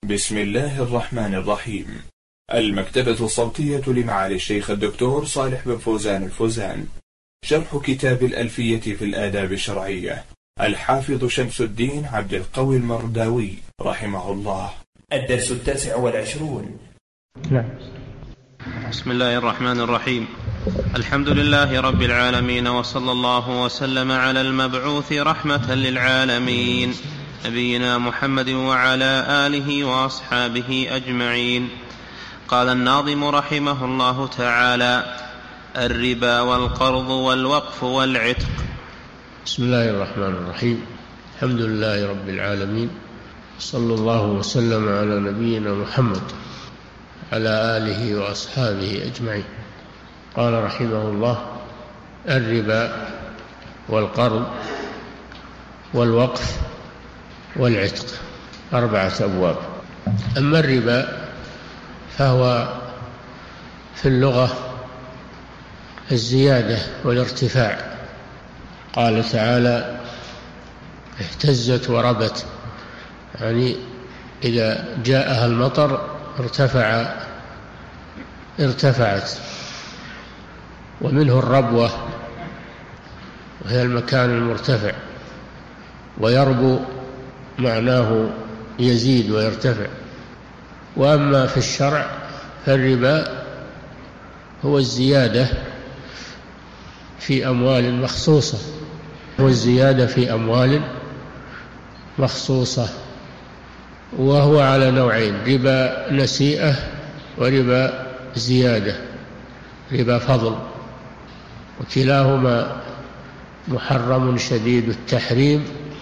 بسم الله الرحمن الرحيم. المكتبة الصوتية لمعالي الشيخ الدكتور صالح بن فوزان الفوزان، شرح كتاب الألفية في الآداب الشرعية، الحافظ شمس الدين عبد القوي المرداوي رحمه الله. الدرس 29. نعم. بسم الله الرحمن الرحيم. الحمد لله رب العالمين، وصلى الله وسلم على المبعوث رحمة للعالمين نبينا محمد وعلى آله وأصحابه أجمعين. قال الناظم رحمه الله تعالى: الربا والقرض والوقف والعتق. بسم الله الرحمن الرحيم. الحمد لله رب العالمين، صلى الله وسلم على نبينا محمد على آله وأصحابه أجمعين. قال رحمه الله: الربا والقرض والوقف والعتق، 4 أبواب. أما الربا فهو في اللغة الزيادة والارتفاع. قال تعالى: اهتزت وربت، يعني إذا جاءها المطر ارتفعت. ومنه الربوة، وهي المكان المرتفع، ويربو معناه يزيد ويرتفع. وأما في الشرع فالربا هو الزيادة في أموال مخصوصة، وهو على نوعين: ربا نسيئة وربا زيادة، ربا فضل، وكلاهما محرم شديد التحريم.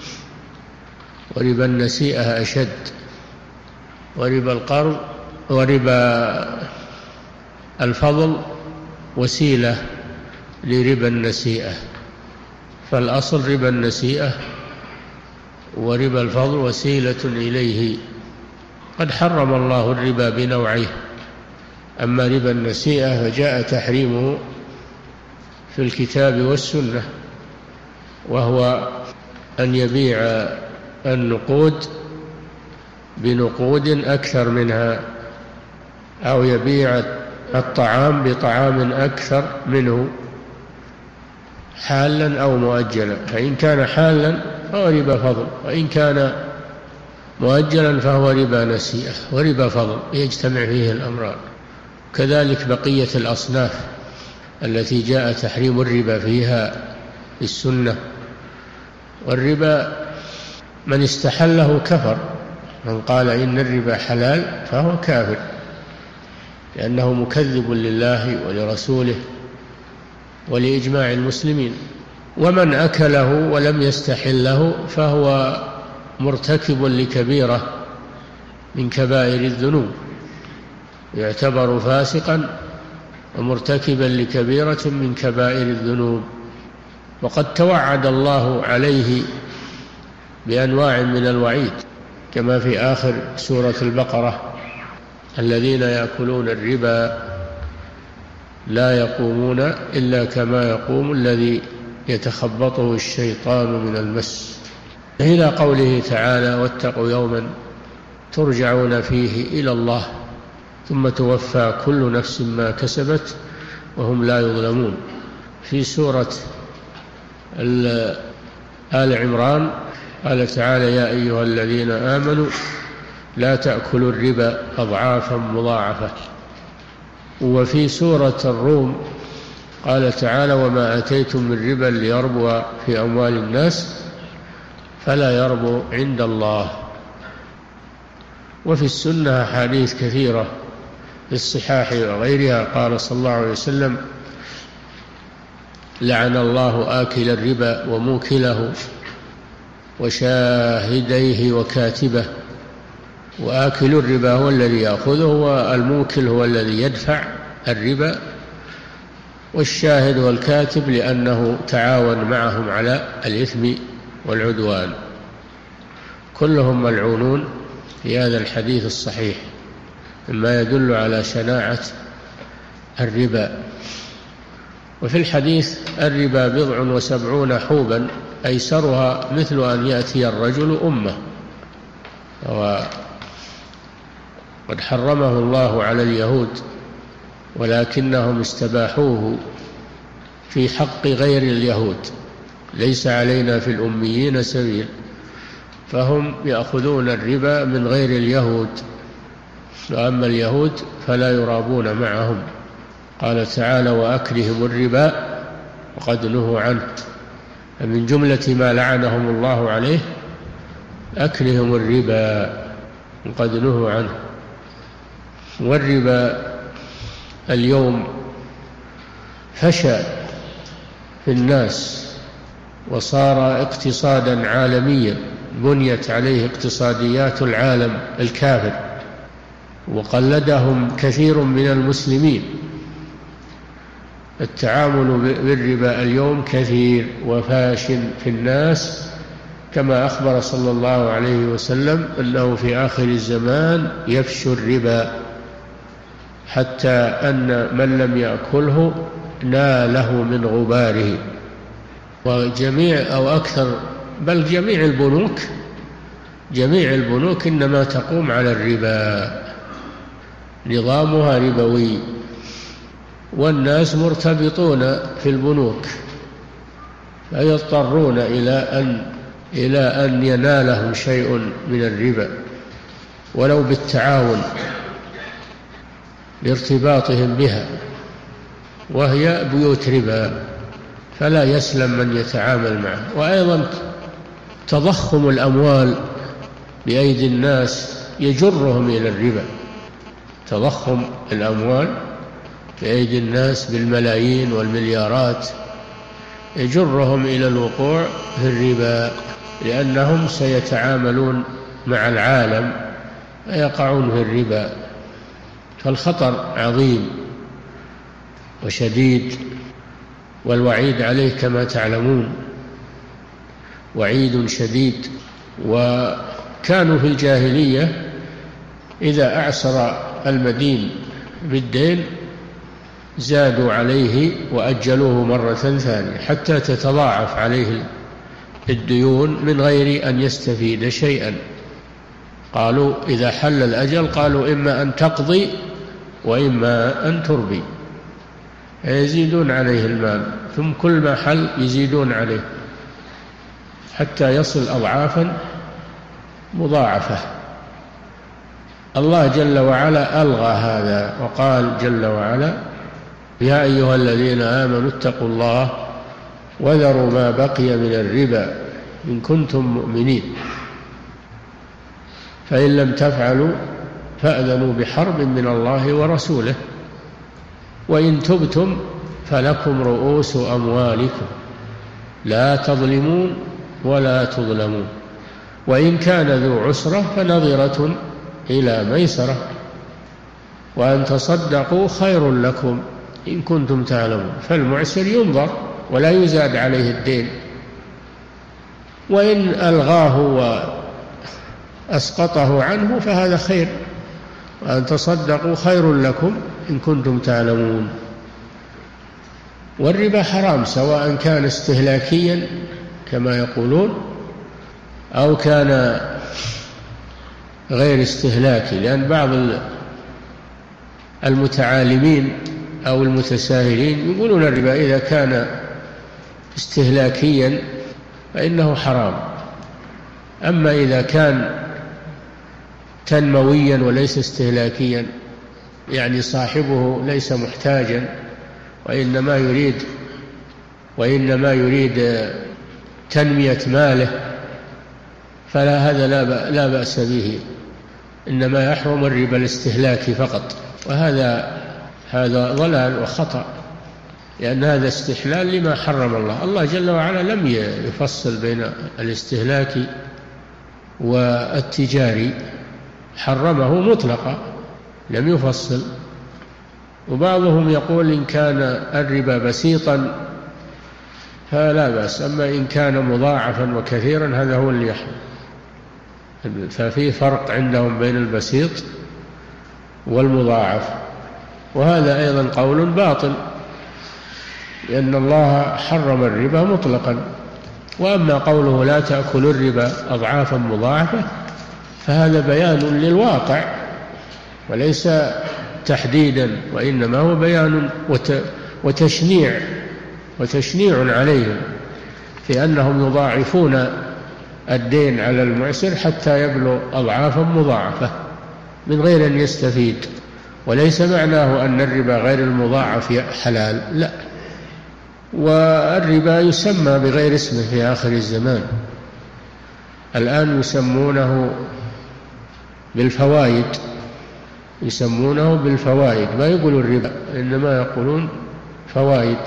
وربا النسيئة أشد، وربا القرض وربا الفضل وسيلة لربا النسيئة. فالأصل ربا النسيئة، وربا الفضل وسيلة إليه. قد حرم الله الربا بنوعيه. أما ربا النسيئة فجاء تحريمه في الكتاب والسنة، وهو أن يبيع النقود بنقود أكثر منها، أو يبيع الطعام بطعام أكثر منه، حالا أو مؤجلا. فإن كان حالا فهو ربا فضل، وإن كان مؤجلا فهو ربا نسيئة وربا فضل، يجتمع فيه الأمران. كذلك بقية الأصناف التي جاء تحريم الربا فيها في السنة. والربا من استحله كفر، من قال إن الربا حلال فهو كافر، لأنه مكذب لله ولرسوله ولإجماع المسلمين. ومن أكله ولم يستحله فهو مرتكب لكبيرة من كبائر الذنوب، يعتبر فاسقا ومرتكبا لكبيرة من كبائر الذنوب. وقد توعد الله عليه بأنواع من الوعيد، كما في آخر سورة البقرة: الذين يأكلون الربا لا يقومون إلا كما يقوم الذي يتخبطه الشيطان من المس، إلى قوله تعالى: واتقوا يوما ترجعون فيه إلى الله ثم توفى كل نفس ما كسبت وهم لا يظلمون. في سورة آل عمران قال تعالى: يا أيها الذين آمنوا لا تأكلوا الربا أضعافا مضاعفة. وفي سورة الروم قال تعالى: وما أتيتم من ربا ليربو في أموال الناس فلا يربو عند الله. وفي السنة أحاديث كثيرة في الصحاح وغيرها قال صلى الله عليه وسلم: لعن الله آكل الربا وموكله وشاهديه وكاتبه. وآكل الربا هو الذي يأخذه، والموكل هو الذي يدفع الربا، والشاهد والكاتب لأنه تعاون معهم على الإثم والعدوان. كلهم ملعونون في هذا الحديث الصحيح، مما يدل على شناعة الربا. وفي الحديث: الربا 70 حوبا أيسرها مثل أن يأتي الرجل أمه. قد حرمه الله على اليهود ولكنهم استباحوه في حق غير اليهود. ليس علينا في الأميين سبيل، فهم يأخذون الربا من غير اليهود، وأما اليهود فلا يرابون معهم. قال تعالى: وأكلهم الربا وقد نهوا عنه. فمن جملة ما لعنهم الله عليه أكلهم الربا وقد نهوا عنه. والربا اليوم فشى في الناس وصار اقتصادا عالميا، بنيت عليه اقتصاديات العالم الكافر، وقلدهم كثير من المسلمين. التعامل بالربا اليوم كثير وفاش في الناس، كما أخبر صلى الله عليه وسلم أنه في آخر الزمان يفشو الربا حتى أن من لم يأكله ناله من غباره. وجميع أو أكثر بل جميع البنوك إنما تقوم على الربا، نظامها ربوي، والناس مرتبطون في البنوك فيضطرون إلى أن ينالهم شيء من الربا ولو بالتعاون لارتباطهم بها، وهي بيوت ربا، فلا يسلم من يتعامل معه. وأيضا تضخم الأموال بأيدي الناس يجرهم إلى الربا، تضخم الأموال بأيدي الناس بالملايين والمليارات يجرهم إلى الوقوع في الربا، لأنهم سيتعاملون مع العالم فيقعون في الربا. فالخطر عظيم وشديد، والوعيد عليه كما تعلمون وعيد شديد. وكانوا في الجاهلية إذا أعسر المدين بالدين زادوا عليه وأجلوه مرة ثانية حتى تتضاعف عليه الديون من غير أن يستفيد شيئا. قالوا إذا حل الأجل قالوا إما أن تقضي وإما أن تربي، يزيدون عليه المال، ثم كل ما حل يزيدون عليه حتى يصل أضعافا مضاعفة. الله جل وعلا ألغى هذا وقال جل وعلا: يا أيها الذين آمنوا اتقوا الله وذروا ما بقي من الربا إن كنتم مؤمنين، فإن لم تفعلوا فأذنوا بحرب من الله ورسوله، وإن تبتم فلكم رؤوس أموالكم لا تظلمون ولا تظلمون، وإن كان ذو عسرة فنظرة إلى ميسرة، وأن تصدقوا خير لكم إن كنتم تعلمون. فالمعسر ينظر ولا يزاد عليه الدين، وإن ألغاه وأسقطه عنه فهذا خير، وأن تصدقوا خير لكم إن كنتم تعلمون. والربا حرام سواء كان استهلاكيا كما يقولون أو كان غير استهلاكي، لأن بعض المتعالمين أو المتساهلين يقولون الربا إذا كان استهلاكيا فإنه حرام، أما إذا كان تنمويا وليس استهلاكيا، يعني صاحبه ليس محتاجا وإنما يريد تنمية ماله، فلا هذا لا بأس به، إنما يحرم الربا الاستهلاكي فقط، وهذا ضلال وخطأ، لأن هذا استحلال لما حرم الله. الله جل وعلا لم يفصل بين الاستهلاكي والتجاري، حرمه مطلقا لم يفصل. وبعضهم يقول إن كان الربا بسيطا فلا بأس، أما إن كان مضاعفا وكثيرا هذا هو اللي يحرم. ففي فرق عندهم بين البسيط والمضاعف، وهذا أيضا قول باطل، لأن الله حرم الربا مطلقا. وأما قوله لا تأكلوا الربا أضعافا مضاعفة فهذا بيان للواقع، وليس تحديدا، وإنما هو بيان وتشنيع عليهم في أنهم يضاعفون الدين على المعسر حتى يبلغ أضعافا مضاعفة من غير أن يستفيد. وليس معناه أن الربا غير المضاعف حلال، لا، والربا يسمى بغير اسمه في آخر الزمان. الآن يسمونه بالفوائد، ما يقولون الربا، إنما يقولون فوائد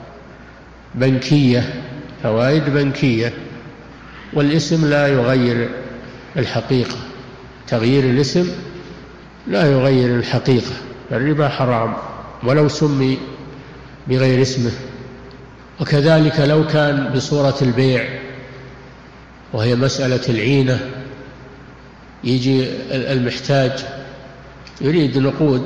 بنكية، والاسم لا يغير الحقيقة، تغيير الاسم لا يغير الحقيقة. الربا حرام ولو سمي بغير اسمه. وكذلك لو كان بصورة البيع، وهي مسألة العينة، يجي المحتاج يريد نقود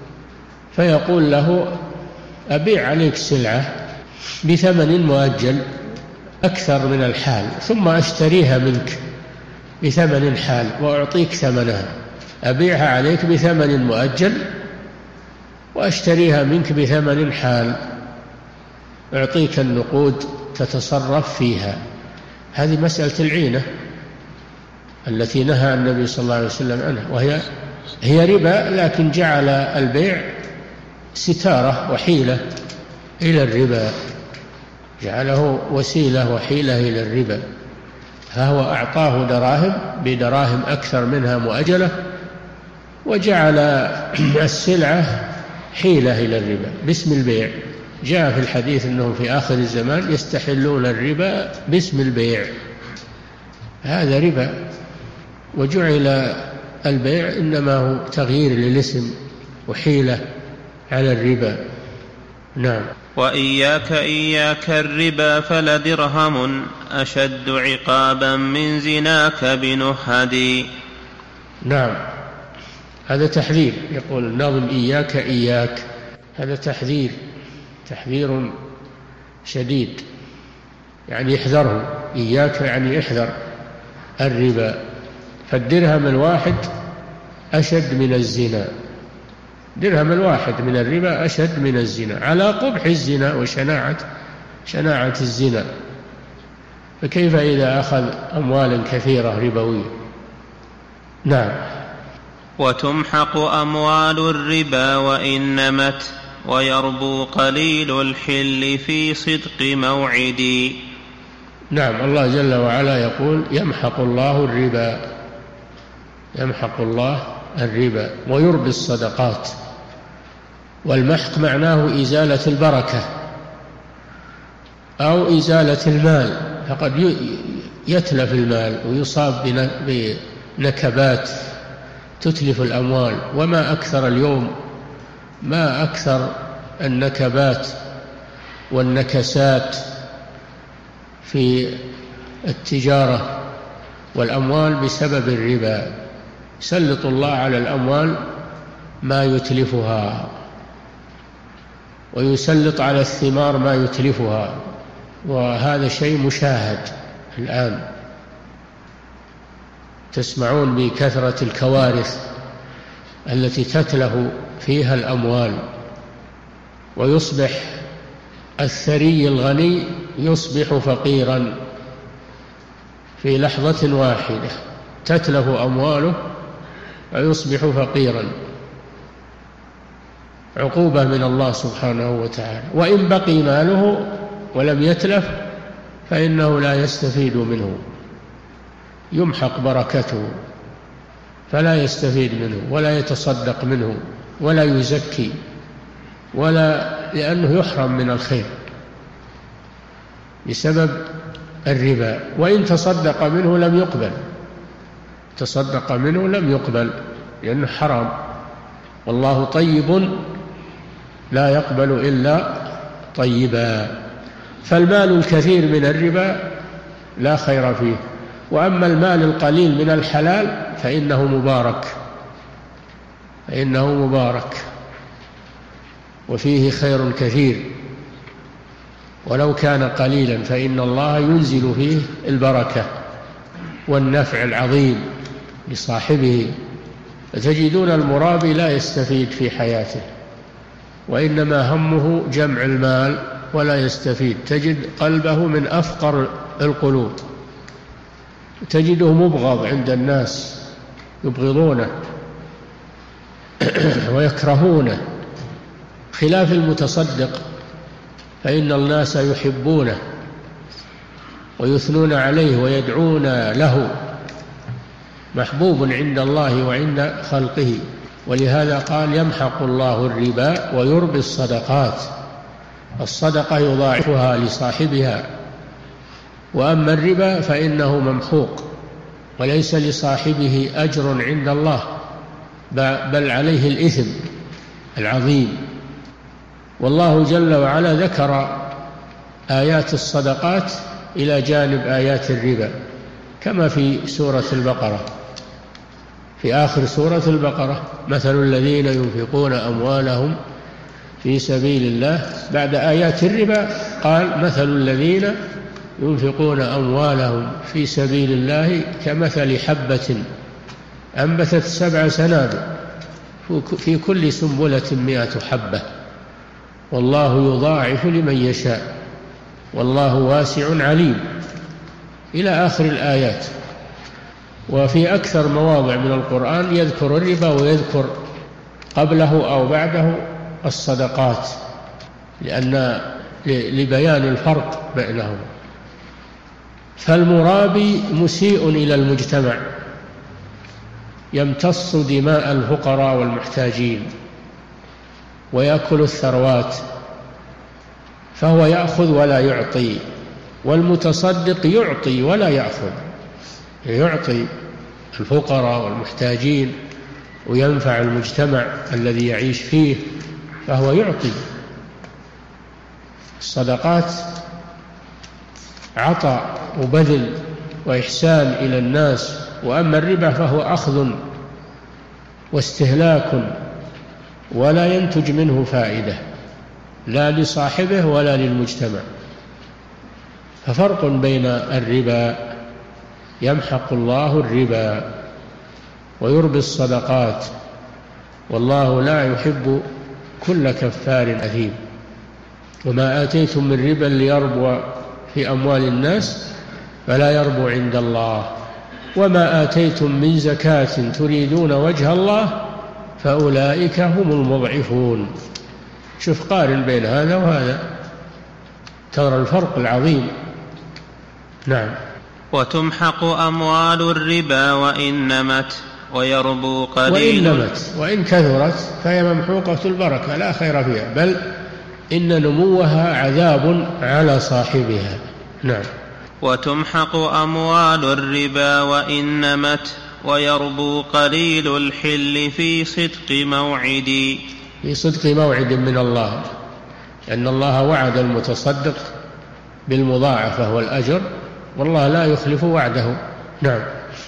فيقول له أبيع عليك سلعة بثمن مؤجل أكثر من الحال، ثم أشتريها منك بثمن حال وأعطيك ثمنها. أبيعها عليك بثمن مؤجل وأشتريها منك بثمن حال، أعطيك النقود تتصرف فيها. هذه مسألة العينة التي نهى النبي صلى الله عليه وسلم عنها، وهي ربا، لكن جعل البيع ستارة وحيلة إلى الربا، جعله وسيلة وحيلة إلى الربا. فهو أعطاه دراهم بدراهم أكثر منها مؤجلة، وجعل السلعة حيلة إلى الربا باسم البيع. جاء في الحديث أنه في آخر الزمان يستحلون الربا باسم البيع، هذا ربا. وجعل البيع إنما هو تغيير للاسم وحيلة على الربا. نعم. وإياك الربا فلدرهم أشد عقابا من زناك بنهدي. نعم، هذا تحذير. يقول الناظم إياك، هذا تحذير شديد، يعني احذره. إياك يعني احذر الربا، فالدرهم الواحد أشد من الزنا، درهم الواحد من الربا أشد من الزنا، على قبح الزنا وشناعة الزنا. فكيف إذا أخذ أموالا كثيرة ربوية؟ نعم. وتمحق أموال الربا وإن نمت، ويربو قليل الحل في صدق موعدي. نعم، الله جل وعلا يقول يمحق الله الربا ويربي الصدقات. والمحق معناه إزالة البركة أو إزالة المال، فقد يتلف المال ويصاب بنكبات تتلف الأموال. وما أكثر اليوم، ما أكثر النكبات والنكسات في التجارة والأموال بسبب الربا. يسلط الله على الأموال ما يتلفها، ويسلط على الثمار ما يتلفها، وهذا شيء مشاهد الآن. تسمعون بكثرة الكوارث التي تتلف فيها الأموال، ويصبح الثري الغني يصبح فقيرا في لحظة واحدة، تتلف أمواله ويصبح فقيرا، عقوبة من الله سبحانه وتعالى. وإن بقي ماله ولم يتلف فإنه لا يستفيد منه، يمحق بركته، فلا يستفيد منه ولا يتصدق منه ولا يزكي، لأنه يحرم من الخير بسبب الربا. وإن تصدق منه لم يقبل، لأنه حرام. والله طيب لا يقبل إلا طيبا. فالمال الكثير من الربا لا خير فيه، وأما المال القليل من الحلال فإنه مبارك وفيه خير كثير. ولو كان قليلا فإن الله ينزل فيه البركة والنفع العظيم لصاحبه. فتجدون المرابي لا يستفيد في حياته، وإنما همه جمع المال ولا يستفيد. تجد قلبه من أفقر القلوب، تجده مبغض عند الناس، يبغضونه ويكرهونه، خلاف المتصدق فإن الناس يحبونه ويثنون عليه ويدعون له، محبوب عند الله وعند خلقه. ولهذا قال يمحق الله الربا ويربي الصدقات. الصدقة يضاعفها لصاحبها، وأما الربا فإنه ممحوق وليس لصاحبه أجر عند الله، بل عليه الإثم العظيم. والله جل وعلا ذكر آيات الصدقات إلى جانب آيات الربا، كما في سورة البقرة، في آخر سورة البقرة: مثل الذين ينفقون أموالهم في سبيل الله. بعد آيات الربا قال: مثل الذين ينفقون أموالهم في سبيل الله كمثل حبة أنبتت 7 سنابل في كل سنبلة 100 حبة والله يضاعف لمن يشاء والله واسع عليم، إلى آخر الآيات. وفي أكثر مواضع من القرآن يذكر الربا ويذكر قبله أو بعده الصدقات، لبيان الفرق بينهما. فالمرابي مسيء إلى المجتمع، يمتص دماء الفقراء والمحتاجين ويأكل الثروات، فهو يأخذ ولا يعطي. والمتصدق يعطي ولا يأخذ، يعطي الفقراء والمحتاجين وينفع المجتمع الذي يعيش فيه، فهو يعطي. الصدقات عطاء وبذل وإحسان إلى الناس، وأما الربا فهو أخذ واستهلاك ولا ينتج منه فائدة لا لصاحبه ولا للمجتمع. ففرق بين الربا، يمحق الله الربا ويربي الصدقات، والله لا يحب كل كفار أثيم. وما آتيتم من ربا ليربو في أموال الناس فلا يربو عند الله، وما آتيتم من زكاة تريدون وجه الله فأولئك هم المضعفون. شوف، قارن بين هذا وهذا ترى الفرق العظيم. نعم. وتمحق أموال الربا وإن نمت ويربو قليل، وإن نمت وإن كثرت فهي ممحوقة البركة لا خير فيها، بل إن نموها عذاب على صاحبها. نعم. وتمحق أموال الربا وإن نمت ويربو قليل الحل في صدق موعد. في صدق موعد من الله، لأن الله وعد المتصدق بالمضاعفة والأجر، والله لا يخلف وعده. نعم.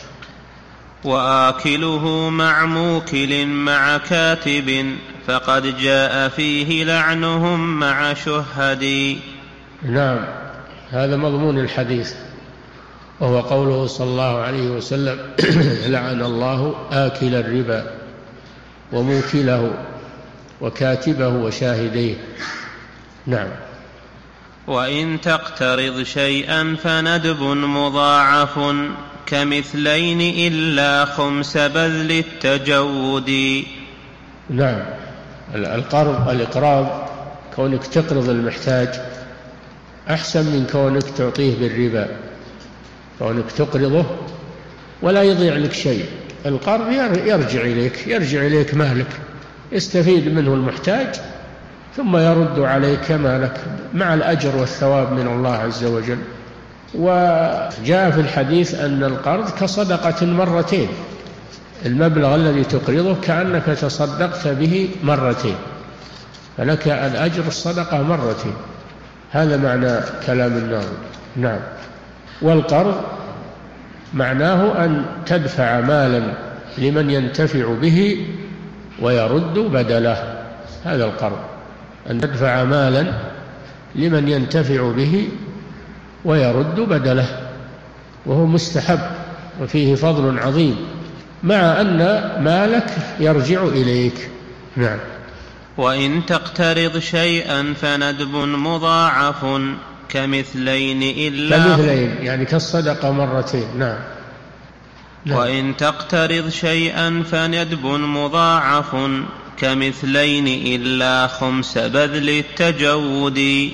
وآكله مع موكل مع كاتب فقد جاء فيه لعنهم مع شهدي. نعم، هذا مضمون الحديث، وهو قوله صلى الله عليه وسلم: لعن الله آكل الربا وموكله وكاتبه وشاهديه. نعم. وإن تقترض شيئا فندب مضاعف كمثلين إلا خمس بذل التجود. نعم، الإقراض كونك تقرض المحتاج أحسن من كونك تعطيه بالربا. كونك تقرضه ولا يضيع لك شيء، القرض يرجع إليك مالك، يستفيد منه المحتاج ثم يرد عليك مالك مع الأجر والثواب من الله عز وجل. وجاء في الحديث أن القرض كصدقة مرتين، المبلغ الذي تقرضه كأنك تصدقت به مرتين، فلك الأجر الصدقة مرتين. هذا معنى كلام الناظم. نعم. والقرض معناه أن تدفع مالا لمن ينتفع به ويرد بدله، هذا القرض، أن تدفع مالا لمن ينتفع به ويرد بدله، وهو مستحب وفيه فضل عظيم. مع أن مالك يرجع إليك. نعم. وإن تقترض شيئا فندب مضاعف كمثلين يعني كالصدقة مرتين. نعم. وإن تقترض شيئا فندب مضاعف كمثلين إلا خمس بذل التجود.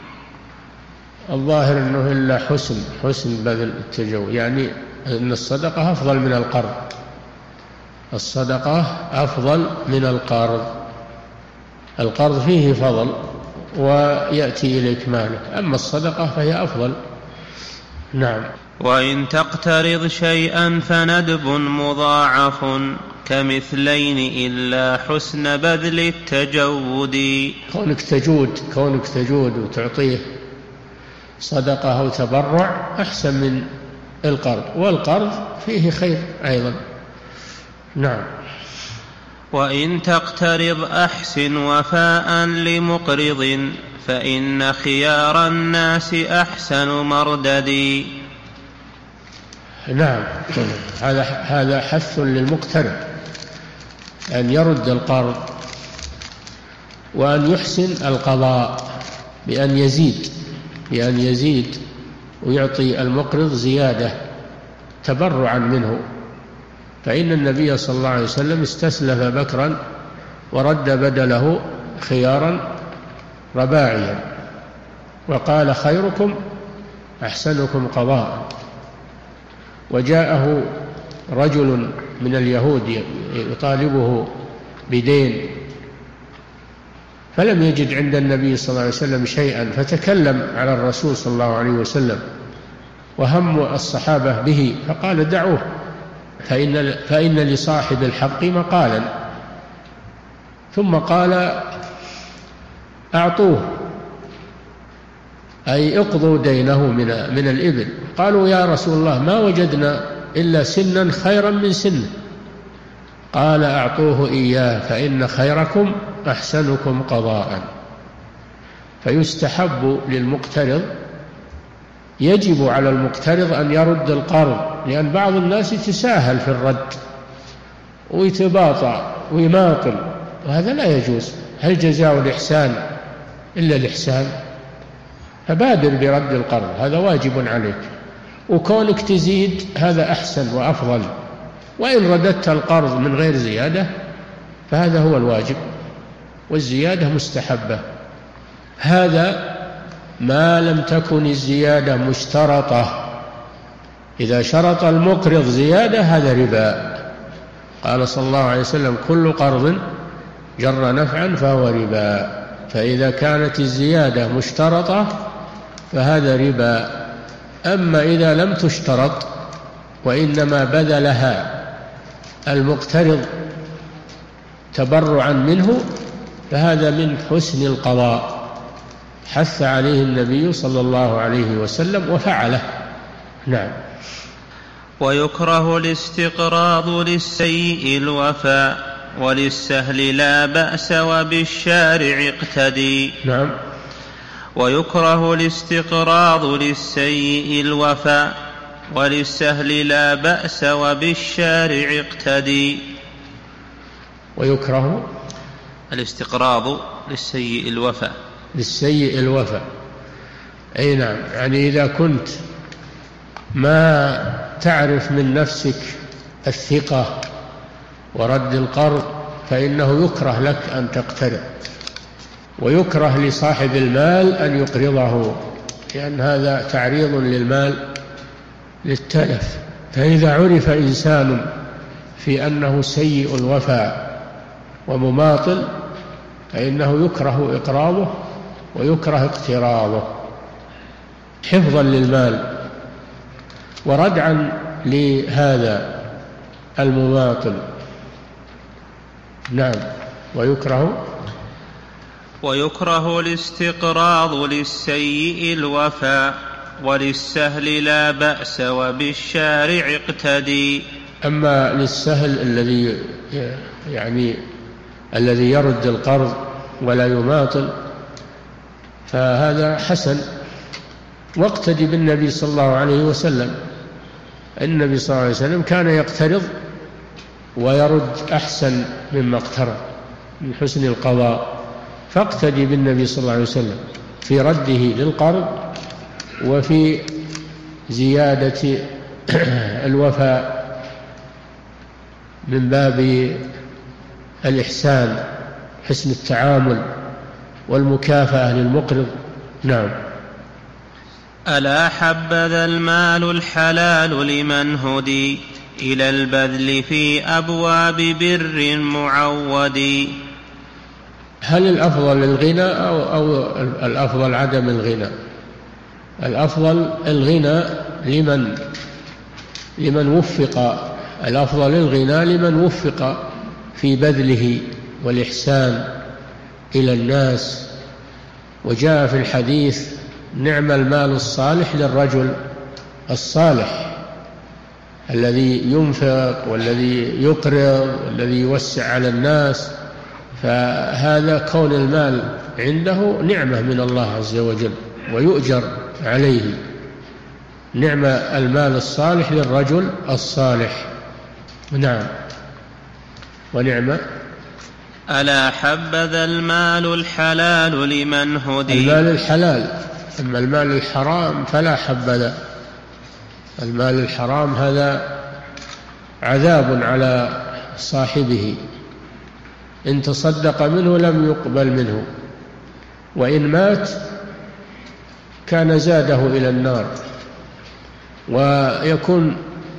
الظاهر أنه إلا حسن بذل التجود، يعني أن الصدقة أفضل من القرض. الصدقة أفضل من القرض. القرض فيه فضل ويأتي إليك مالك، أما الصدقة فهي أفضل. نعم. وإن تقترض شيئا فندب مضاعف كمثلين إلا حسن بذل التجود. كونك تجود وتعطيه صدقة أو تبرع أحسن من القرض، والقرض فيه خير أيضا. نعم. وإن تقترض أحسن وفاء لمقرض فإن خيار الناس أحسن مردد. نعم. هذا حث للمقترض أن يرد القرض وأن يحسن القضاء بأن يزيد ويعطي المقرض زيادة تبرعا منه. فإن النبي صلى الله عليه وسلم استسلف بكرا ورد بدله خيارا رباعيا، وقال خيركم أحسنكم قضاء. وجاءه رجل من اليهود يطالبه بدين، فلم يجد عند النبي صلى الله عليه وسلم شيئا، فتكلم على الرسول صلى الله عليه وسلم وهم الصحابة به، فقال دعوه فإن لصاحب الحق مقالا. ثم قال أعطوه، أي اقضوا دينه من الإبل. قالوا يا رسول الله ما وجدنا إلا سنا خيرا من سن. قال أعطوه إياه فإن خيركم أحسنكم قضاء. فيستحب للمقترض، يجب على المقترض أن يرد القرض، لأن بعض الناس يتساهل في الرد ويتباطأ ويماطل، وهذا لا يجوز. هل جزاء الإحسان إلا الإحسان؟ فبادر برد القرض، هذا واجب عليك. وكونك تزيد هذا أحسن وأفضل، وإن رددت القرض من غير زيادة فهذا هو الواجب، والزيادة مستحبة. هذا ما لم تكن الزيادة مشترطة. إذا شرط المقرض زيادة هذا ربا. قال صلى الله عليه وسلم كل قرض جر نفعا فهو ربا. فإذا كانت الزيادة مشترطة فهذا ربا. أما إذا لم تشترط وإنما بذلها المقترض تبرعا منه فهذا من حسن القضاء، حث عليه النبي صلى الله عليه وسلم وفعله. نعم. ويكره الاستقراض للسيء الوفاء وللسهل لا بأس وبالشارع اقتدي. نعم. ويكره الاستقراض للسيء الوفاء وللسهل لا بأس وبالشارع اقتدي. ويكره الاستقراض للسيء الوفاء. أي نعم. يعني إذا كنت ما تعرف من نفسك الثقة ورد القرض فإنه يكره لك أن تقترض، ويكره لصاحب المال أن يقرضه، لأن هذا تعريض للمال للتلف. فإذا عرف إنسان في أنه سيء الوفاء ومماطل فإنه يكره إقراضه ويكره اقتراضه حفظا للمال وردعا لهذا المماطل. نعم. ويكره الاستقراض للسيء الوفاء وللسهل لا بأس وبالشارع اقتدي. أما للسهل الذي يرد القرض ولا يماطل فهذا حسن، واقتدي بالنبي صلى الله عليه وسلم. النبي صلى الله عليه وسلم كان يقترض ويرد أحسن مما اقترض من حسن القضاء. فاقتدي بالنبي صلى الله عليه وسلم في رده للقرض وفي زيادة الوفاء من باب الإحسان، حسن التعامل والمكافأة للمقرض. نعم. ألا حبذا المال الحلال لمن هدي إلى البذل في أبواب بر معود. هل الأفضل الغنى أو الأفضل عدم الغنى؟ الأفضل الغنى لمن وفق، الأفضل الغنى لمن وفق في بذله والإحسان إلى الناس. وجاء في الحديث: نعم المال الصالح للرجل الصالح الذي ينفق والذي يقرض والذي يوسع على الناس. فهذا كون المال عنده نعمة من الله عز وجل ويؤجر عليه. نعم المال الصالح للرجل الصالح. نعم. ونعم. ألا حبذا المال الحلال لمن هدي. المال الحلال. أما المال الحرام فلا حبذا. المال الحرام هذا عذاب على صاحبه، إن تصدق منه لم يقبل منه، وإن مات كان زاده إلى النار، ويكون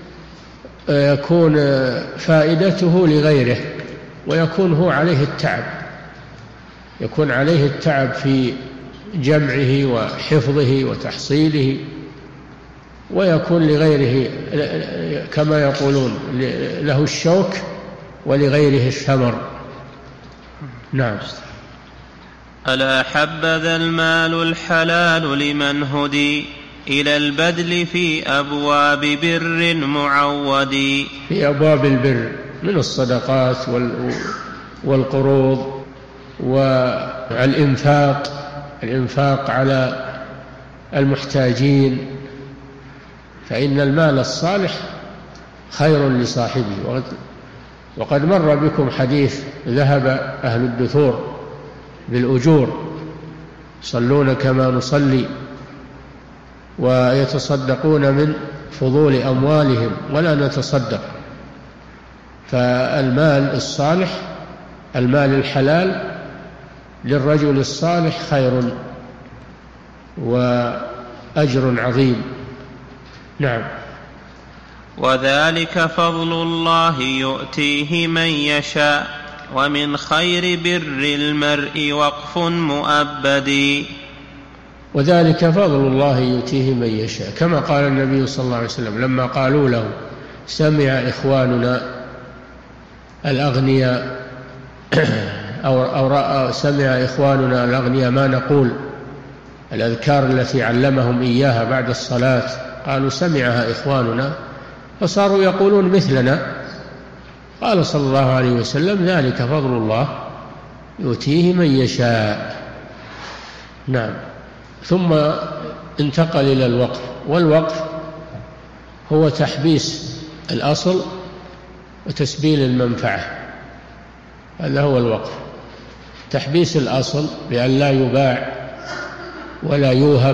فائدته لغيره، ويكون هو عليه التعب، يكون عليه التعب في جمعه وحفظه وتحصيله، ويكون لغيره كما يقولون له الشوك ولغيره الثمر. نعم. ألا حبذا المال الحلال لمن هدي إلى البذل في أبواب بر معود. في أبواب البر من الصدقات والقروض والإنفاق على المحتاجين، فإن المال الصالح خير لصاحبه. وقد مر بكم حديث: ذهب أهل الدثور بالأجور يصلون كما نصلي ويتصدقون من فضول أموالهم ولا نتصدق. فالمال الصالح، المال الحلال للرجل الصالح خير وأجر عظيم. نعم. وذلك فضل الله يؤتيه من يشاء ومن خير بر المرء وقف مؤبد. وذلك فضل الله يؤتيه من يشاء، كما قال النبي صلى الله عليه وسلم لما قالوا له: سمع إخواننا الأغنياء أو سمع إخواننا الأغنياء ما نقول الأذكار التي علمهم إياها بعد الصلاة، قالوا: سمعها إخواننا، فصاروا يقولون مثلنا. قال صلى الله عليه وسلم: ذلك فضل الله يؤتيه من يشاء. نعم. ثم انتقل إلى الوقف، والوقف هو تحبيس الأصل وتسبيل المنفعة، هذا هو الوقف. تحبيس الأصل بأن لا يباع ولا يوهب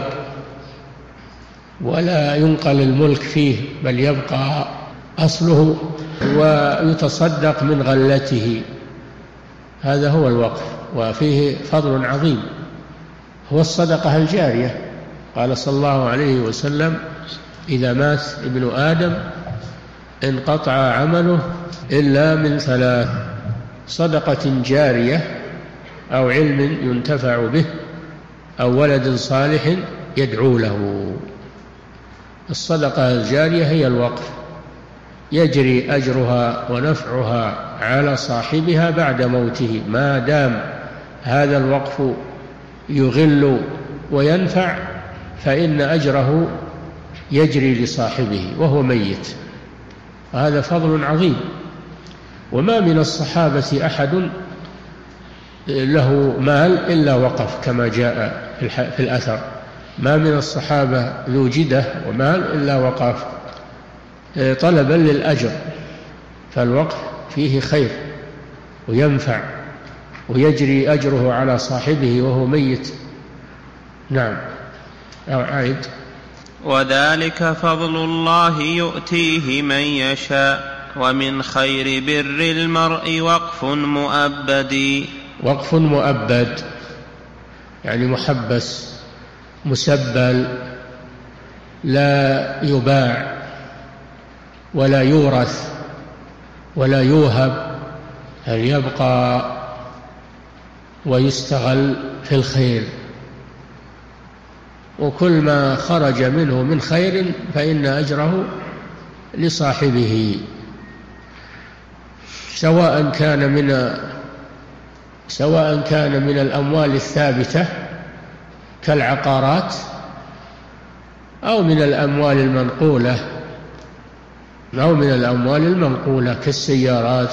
ولا ينقل الملك فيه، بل يبقى أصله ويتصدق من غلته، هذا هو الوقف، وفيه فضل عظيم، هو الصدقة الجارية. قال صلى الله عليه وسلم: إذا مات ابن آدم انقطع عمله إلا من ثلاث: صدقة جارية، أو علم ينتفع به، أو ولد صالح يدعو له. الصدقة الجارية هي الوقف، يجري أجرها ونفعها على صاحبها بعد موته، ما دام هذا الوقف يغل وينفع فإن أجره يجري لصاحبه وهو ميت، وهذا فضل عظيم. وما من الصحابة أحد له مال إلا وقف، كما جاء في الأثر: ما من الصحابة ذو جدة ومال إلا وقف طلبا للأجر. فالوقف فيه خير وينفع ويجري أجره على صاحبه وهو ميت. نعم. أعيد. وذلك فضل الله يؤتيه من يشاء ومن خير بر المرء وقف مؤبد. وقف مؤبد يعني محبس مسبل، لا يباع ولا يورث ولا يوهب، بل يبقى ويستغل في الخير، وكل ما خرج منه من خير فإن أجره لصاحبه، سواء كان من الأموال الثابتة كالعقارات أو من الأموال المنقولة كالسيارات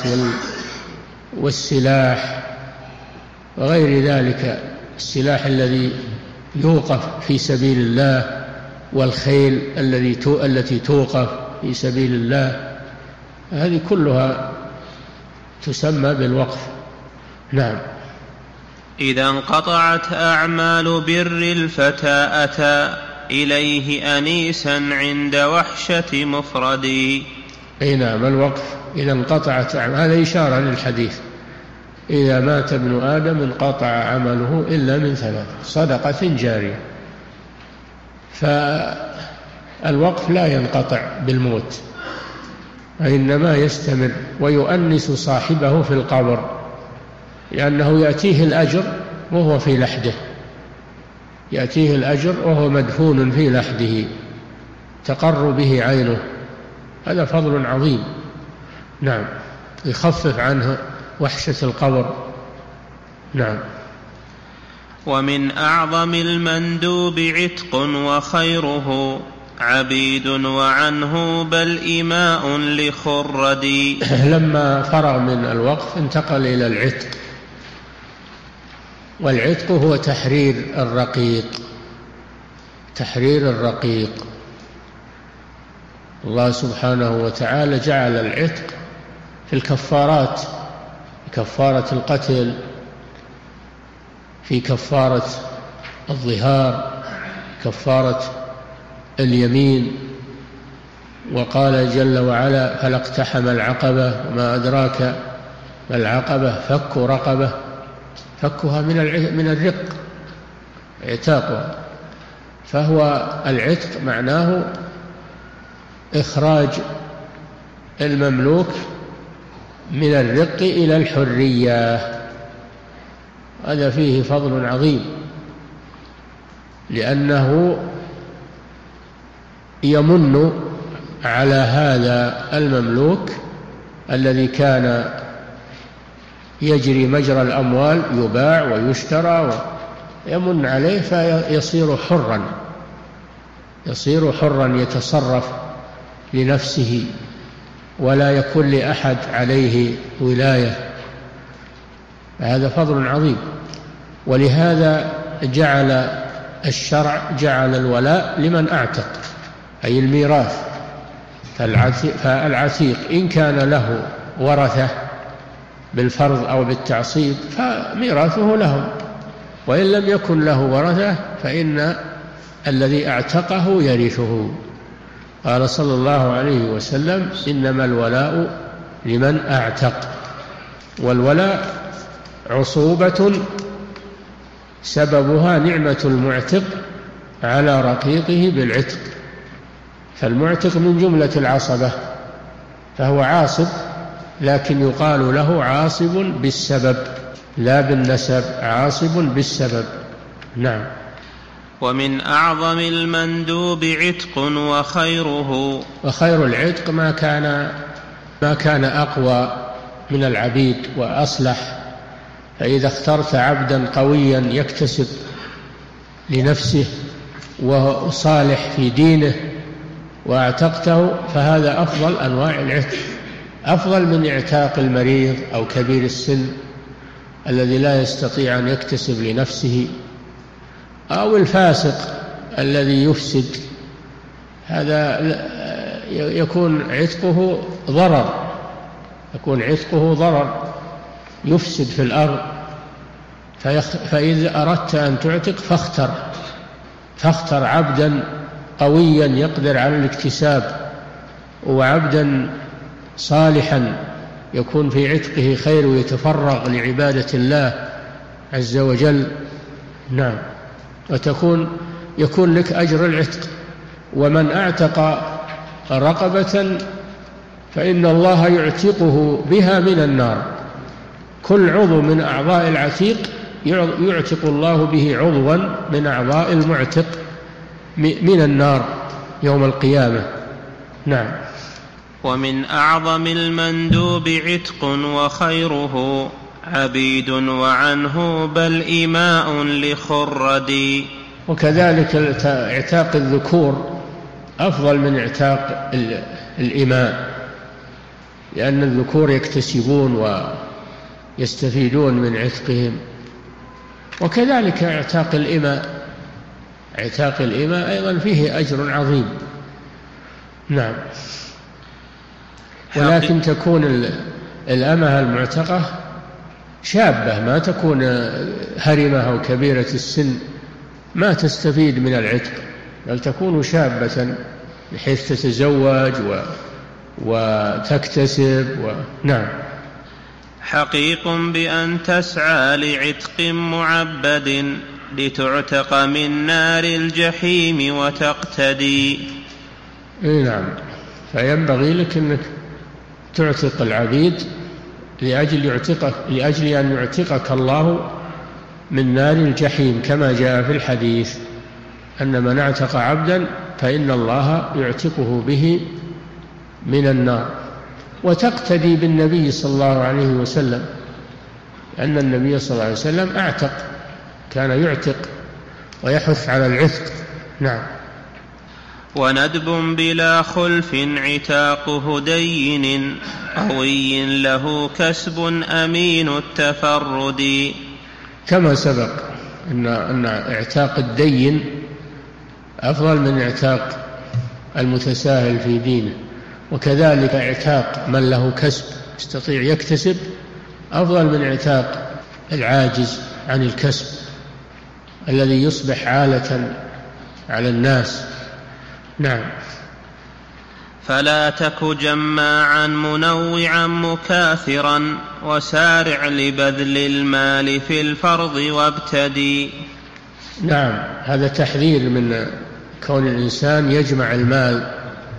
والسلاح وغير ذلك، السلاح الذي يوقف في سبيل الله والخيل التي توقف في سبيل الله، هذه كلها تسمى بالوقف. نعم. إذا انقطعت أعمال بر الفتى أتى إليه أنيسا عند وحشة مفردي. أي نعم، الوقف إذا انقطعت أعمال، هذا إشارة للحديث: إذا مات ابن آدم انقطع عمله إلا من ثلاث: صدقة جارية. فالوقف لا ينقطع بالموت، وإنما يستمر ويؤنس صاحبه في القبر، لأنه يأتيه الأجر وهو في لحده، يأتيه الأجر وهو مدفون في لحده، تقر به عينه، هذا فضل عظيم. نعم، يخفف عنه وحشة القبر. نعم. ومن أعظم المندوب عتق وخيره عبيد وعنه بل إماء لخردي. لما فرغ من الوقف انتقل إلى العتق، والعتق هو تحرير الرقيق. الله سبحانه وتعالى جعل العتق في الكفارات، كفارة القتل، في كفارة الظهار، كفارة اليمين. وقال جل وعلا: فلا اقتحم العقبة وما أدراك ما العقبة فك رقبة، فكها من الرق، عتاقها. فهو العتق معناه إخراج المملوك من الرق إلى الحرية، هذا فيه فضل عظيم، لأنه يمن على هذا المملوك الذي كان يجري مجرى الأموال، يباع ويشترى، يمن عليه فيصير حرا يتصرف لنفسه، ولا يكون لأحد عليه ولاية. هذا فضل عظيم. ولهذا جعل الولاء لمن أعتق، أي الميراث. فالعتيق إن كان له ورثة بالفرض أو بالتعصيب فميراثه لهم، وإن لم يكن له ورثة فإن الذي أعتقه يرثه. قال صلى الله عليه وسلم: إنما الولاء لمن أعتق. والولاء عصوبة سببها نعمة المعتق على رقيقه بالعتق، فالمعتق من جملة العصبة، فهو عاصب، لكن يقال له عاصب بالسبب لا بالنسب، عاصب بالسبب. نعم. ومن أعظم المندوب عتق وخير العتق ما كان أقوى من العبيد وأصلح. فإذا اخترت عبدا قويا يكتسب لنفسه وصالح في دينه واعتقته، فهذا أفضل أنواع العتق، أفضل من اعتاق المريض أو كبير السن الذي لا يستطيع أن يكتسب لنفسه، أو الفاسق الذي يفسد، هذا يكون عتقه ضرر يكون عتقه ضرر يفسد في الأرض. فإذا أردت أن تعتق فاختر عبدا قويا يقدر على الاكتساب، وعبدا صالحا يكون في عتقه خير ويتفرغ لعبادة الله عز وجل. نعم، يكون لك أجر العتق. ومن أعتق رقبة فإن الله يعتقه بها من النار. كل عضو من أعضاء العتيق يعتق الله به عضوا من أعضاء المعتق من النار يوم القيامة. نعم. ومن أعظم المندوب عتق وخيره عبيد وعنه بل إماء لخردي. وكذلك اعتاق الذكور أفضل من اعتاق الإماء، لأن الذكور يكتسبون ويستفيدون من عتقهم. وكذلك اعتاق الإماء أيضا فيه أجر عظيم. نعم. ولكن تكون الأمة المعتقة شابة، ما تكون هرمة أو كبيرة السن، ما تستفيد من العتق، بل تكون شابة بحيث تتزوج وتكتسب نعم. حقيق بأن تسعى لعتق معبد لتعتق من نار الجحيم وتقتدي. نعم. فينبغي لك أنك تعتق العبيد لأجل أن يعتقك الله من نار الجحيم، كما جاء في الحديث أن من اعتق عبدا فإن الله يعتقه به من النار. وتقتدي بالنبي صلى الله عليه وسلم، لأن النبي صلى الله عليه وسلم اعتق، كان يعتق ويحث على العتق. نعم. وندب بلا خلف عتاق هدين قوي له كسب أمين التفرد. كما سبق أن اعتاق الدين أفضل من اعتاق المتساهل في دينه، وكذلك اعتاق من له كسب يستطيع يكتسب أفضل من اعتاق العاجز عن الكسب الذي يصبح عالة على الناس. نعم. فلا تك جماعا منوعا مكاثرا وسارع لبذل المال في الفرض وابتدي. نعم، هذا تحذير من كون الإنسان يجمع المال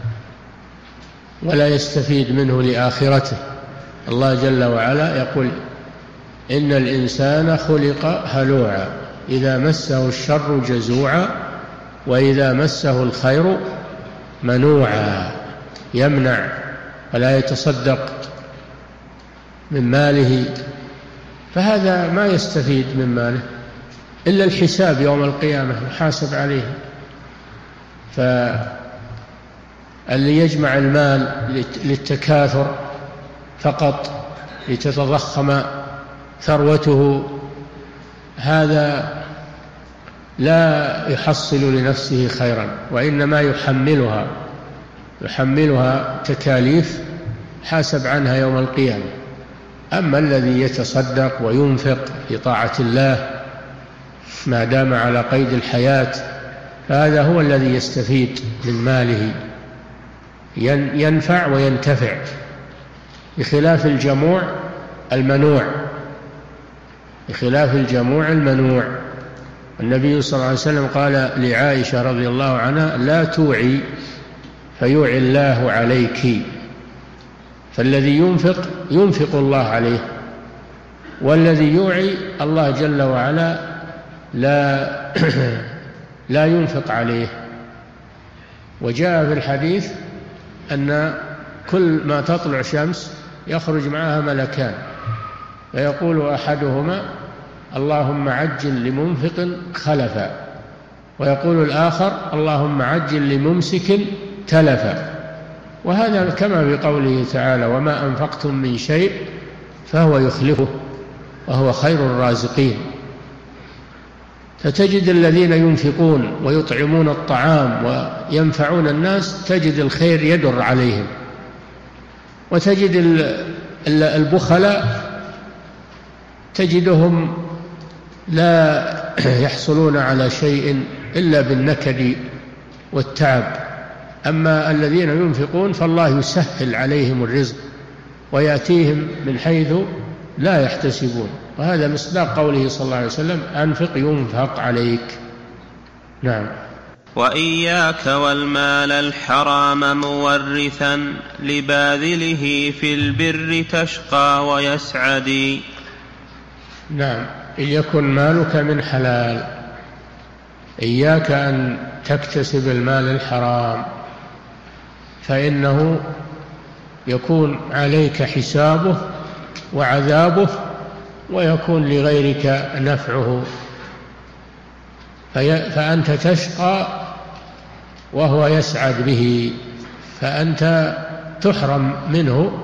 ولا يستفيد منه لآخرته. الله جل وعلا يقول إن الإنسان خلق هلوعا إذا مسه الشر جزوعا وإذا مسه الخير منوعا، يمنع ولا يتصدق من ماله، فهذا ما يستفيد من ماله إلا الحساب يوم القيامة يحاسب عليه. فاللي يجمع المال للتكاثر فقط لتتضخم ثروته هذا لا يحصل لنفسه خيرا، وإنما يحملها تكاليف حاسب عنها يوم القيامة. أما الذي يتصدق وينفق في طاعة الله ما دام على قيد الحياة فهذا هو الذي يستفيد من ماله، ينفع وينتفع، بخلاف الجموع المنوع. النبي صلى الله عليه وسلم قال لعائشة رضي الله عنها لا توعي فيوعي الله عليك. فالذي ينفق الله عليه، والذي يوعي الله جل وعلا لا ينفق عليه. وجاء في الحديث أن كل ما تطلع شمس يخرج معها ملكان فيقول أحدهما اللهم عجل لمنفق خلفا، ويقول الآخر اللهم عجل لممسك تلفا. وهذا كما بقوله تعالى وما أنفقتم من شيء فهو يخلفه وهو خير الرازقين. فتجد الذين ينفقون ويطعمون الطعام وينفعون الناس تجد الخير يدر عليهم، وتجد البخلاء تجدهم لا يحصلون على شيء إلا بالنكد والتعب، أما الذين ينفقون فالله يسهل عليهم الرزق ويأتيهم من حيث لا يحتسبون، وهذا مصداق قوله صلى الله عليه وسلم: أنفق ينفق عليك. نعم. وإياك والمال الحرام مورثا لباذله في البر تشقى ويسعد. نعم، إن يكن مالك من حلال. إياك أن تكتسب المال الحرام، فإنه يكون عليك حسابه وعذابه، ويكون لغيرك نفعه، فأنت تشقى وهو يسعد به، فأنت تحرم منه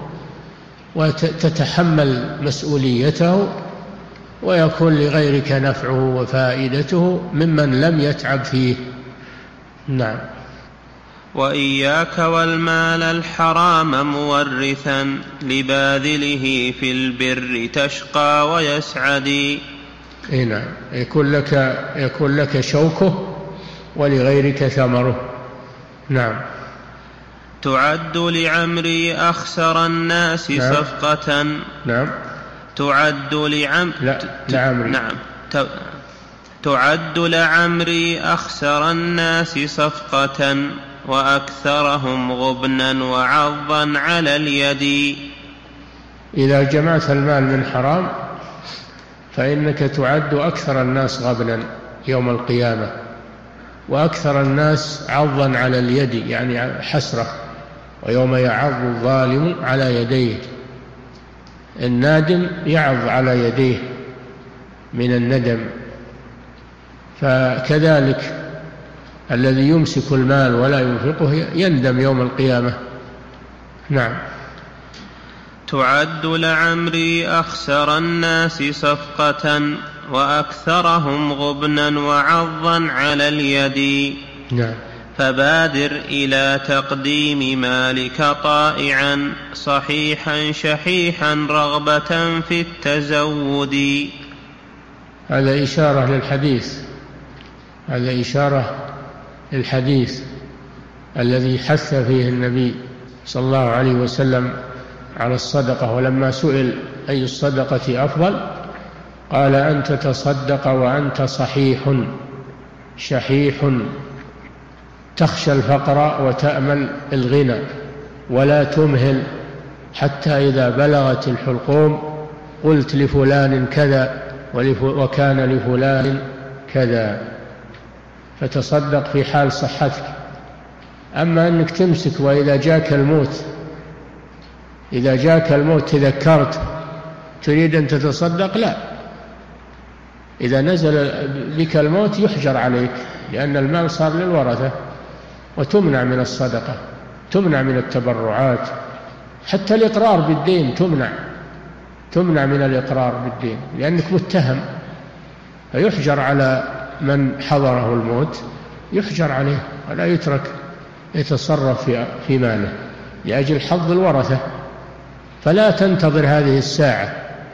وتتحمل مسؤوليته، ويكون لغيرك نفعه وفائدته ممن لم يتعب فيه. نعم. وإياك والمال الحرام مورثا لباذله في البر تشقى ويسعد. نعم، يكون لك شوكه ولغيرك ثمره. نعم. تعد لعمري أخسر الناس صفقة. نعم. تعد لعمري. نعم. تعد لعمري أخسر الناس صفقة وأكثرهم غبنا وعضا على اليد. إذا جمعت المال من حرام فإنك تعد أكثر الناس غبنا يوم القيامة، وأكثر الناس عضا على اليد، يعني حسرة. ويوم يعض الظالم على يديه، النادم يعض على يديه من الندم. فكذلك الذي يمسك المال ولا ينفقه يندم يوم القيامة. نعم. تعد لعمري أخسر الناس صفقة وأكثرهم غبنا وعضا على اليد. نعم. فبادر إلى تقديم مالك طائعا صحيحا شحيحا رغبة في التزود. هذا إشارة للحديث، هذا إشارة للحديث الذي حث فيه النبي صلى الله عليه وسلم على الصدقة. ولما سئل أي الصدقة أفضل قال: أن تتصدق وأنت صحيح شحيح، تخشى الفقر وتأمل الغنى، ولا تمهل حتى إذا بلغت الحلقوم قلت لفلان كذا وكان لفلان كذا، فتصدق في حال صحتك. أما أنك تمسك وإذا جاك الموت، إذا جاك الموت تذكرت تريد أن تتصدق، لا، إذا نزل بك الموت يحجر عليك، لأن المال صار للورثة، وتمنع من الصدقة، تمنع من التبرعات، حتى الإقرار بالدين تمنع من الإقرار بالدين، لأنك متهم، فيحجر على من حضره الموت، يحجر عليه ولا يترك يتصرف في ماله لأجل حظ الورثة. فلا تنتظر هذه الساعة،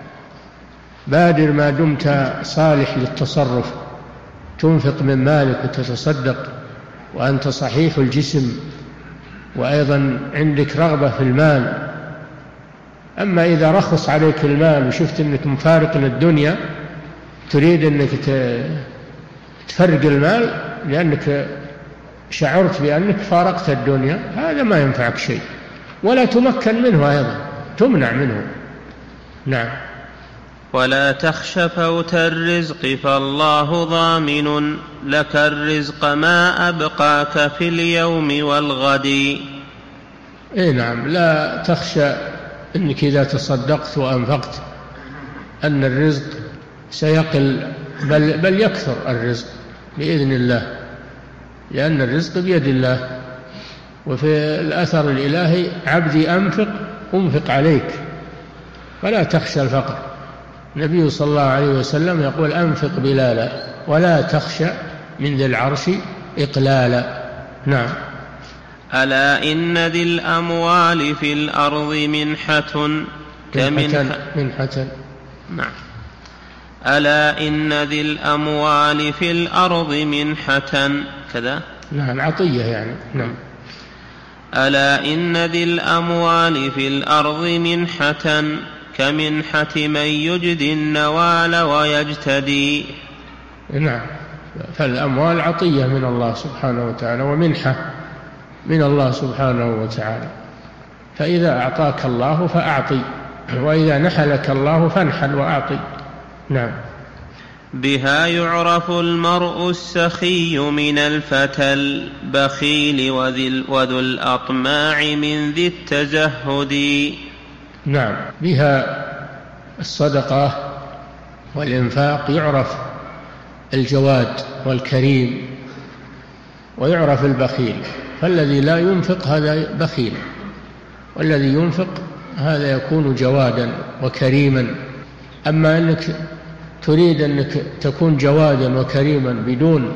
بادر ما دمت صالح للتصرف، تنفق من مالك وتتصدق وأنت صحيح الجسم وأيضا عندك رغبة في المال. أما إذا رخص عليك المال وشفت أنك مفارق للدنيا تريد أنك تفرق المال لأنك شعرت بأنك فارقت الدنيا، هذا ما ينفعك شيء، ولا تمكن منه أيضا، تمنع منه. نعم. ولا تخش فوت الرزق فالله ضامن لك الرزق ما أبقاك في اليوم والغد. نعم، لا تخشى أنك إذا تصدقت وأنفقت أن الرزق سيقل، بل يكثر الرزق بإذن الله، لأن الرزق بيد الله. وفي الأثر الإلهي: عبدي أنفق عليك، فلا تخشى الفقر. النبي صلى الله عليه وسلم يقول: أنفق بلالا ولا تخشى من ذي العرش إقلالا. نعم. ألا إن ذي الأموال في الأرض منحة منحة. نعم. ألا إن ذي الأموال في الأرض منحة كذا. نعم، عطية يعني. نعم. ألا إن ذي الأموال في الأرض منحة كمنحة من يجدي النوال ويجتدي. نعم، فالأموال عطية من الله سبحانه وتعالى ومنحة من الله سبحانه وتعالى، فإذا أعطاك الله فأعطي، وإذا نحلك الله فانحل وأعطي. نعم. بها يعرف المرء السخي من الفتى البخيل وذو الأطماع من ذي التزهد. نعم، بها الصدقة والإنفاق يعرف الجواد والكريم، ويعرف البخيل، فالذي لا ينفق هذا بخيل، والذي ينفق هذا يكون جوادا وكريما. أما أنك تريد أنك تكون جوادا وكريما بدون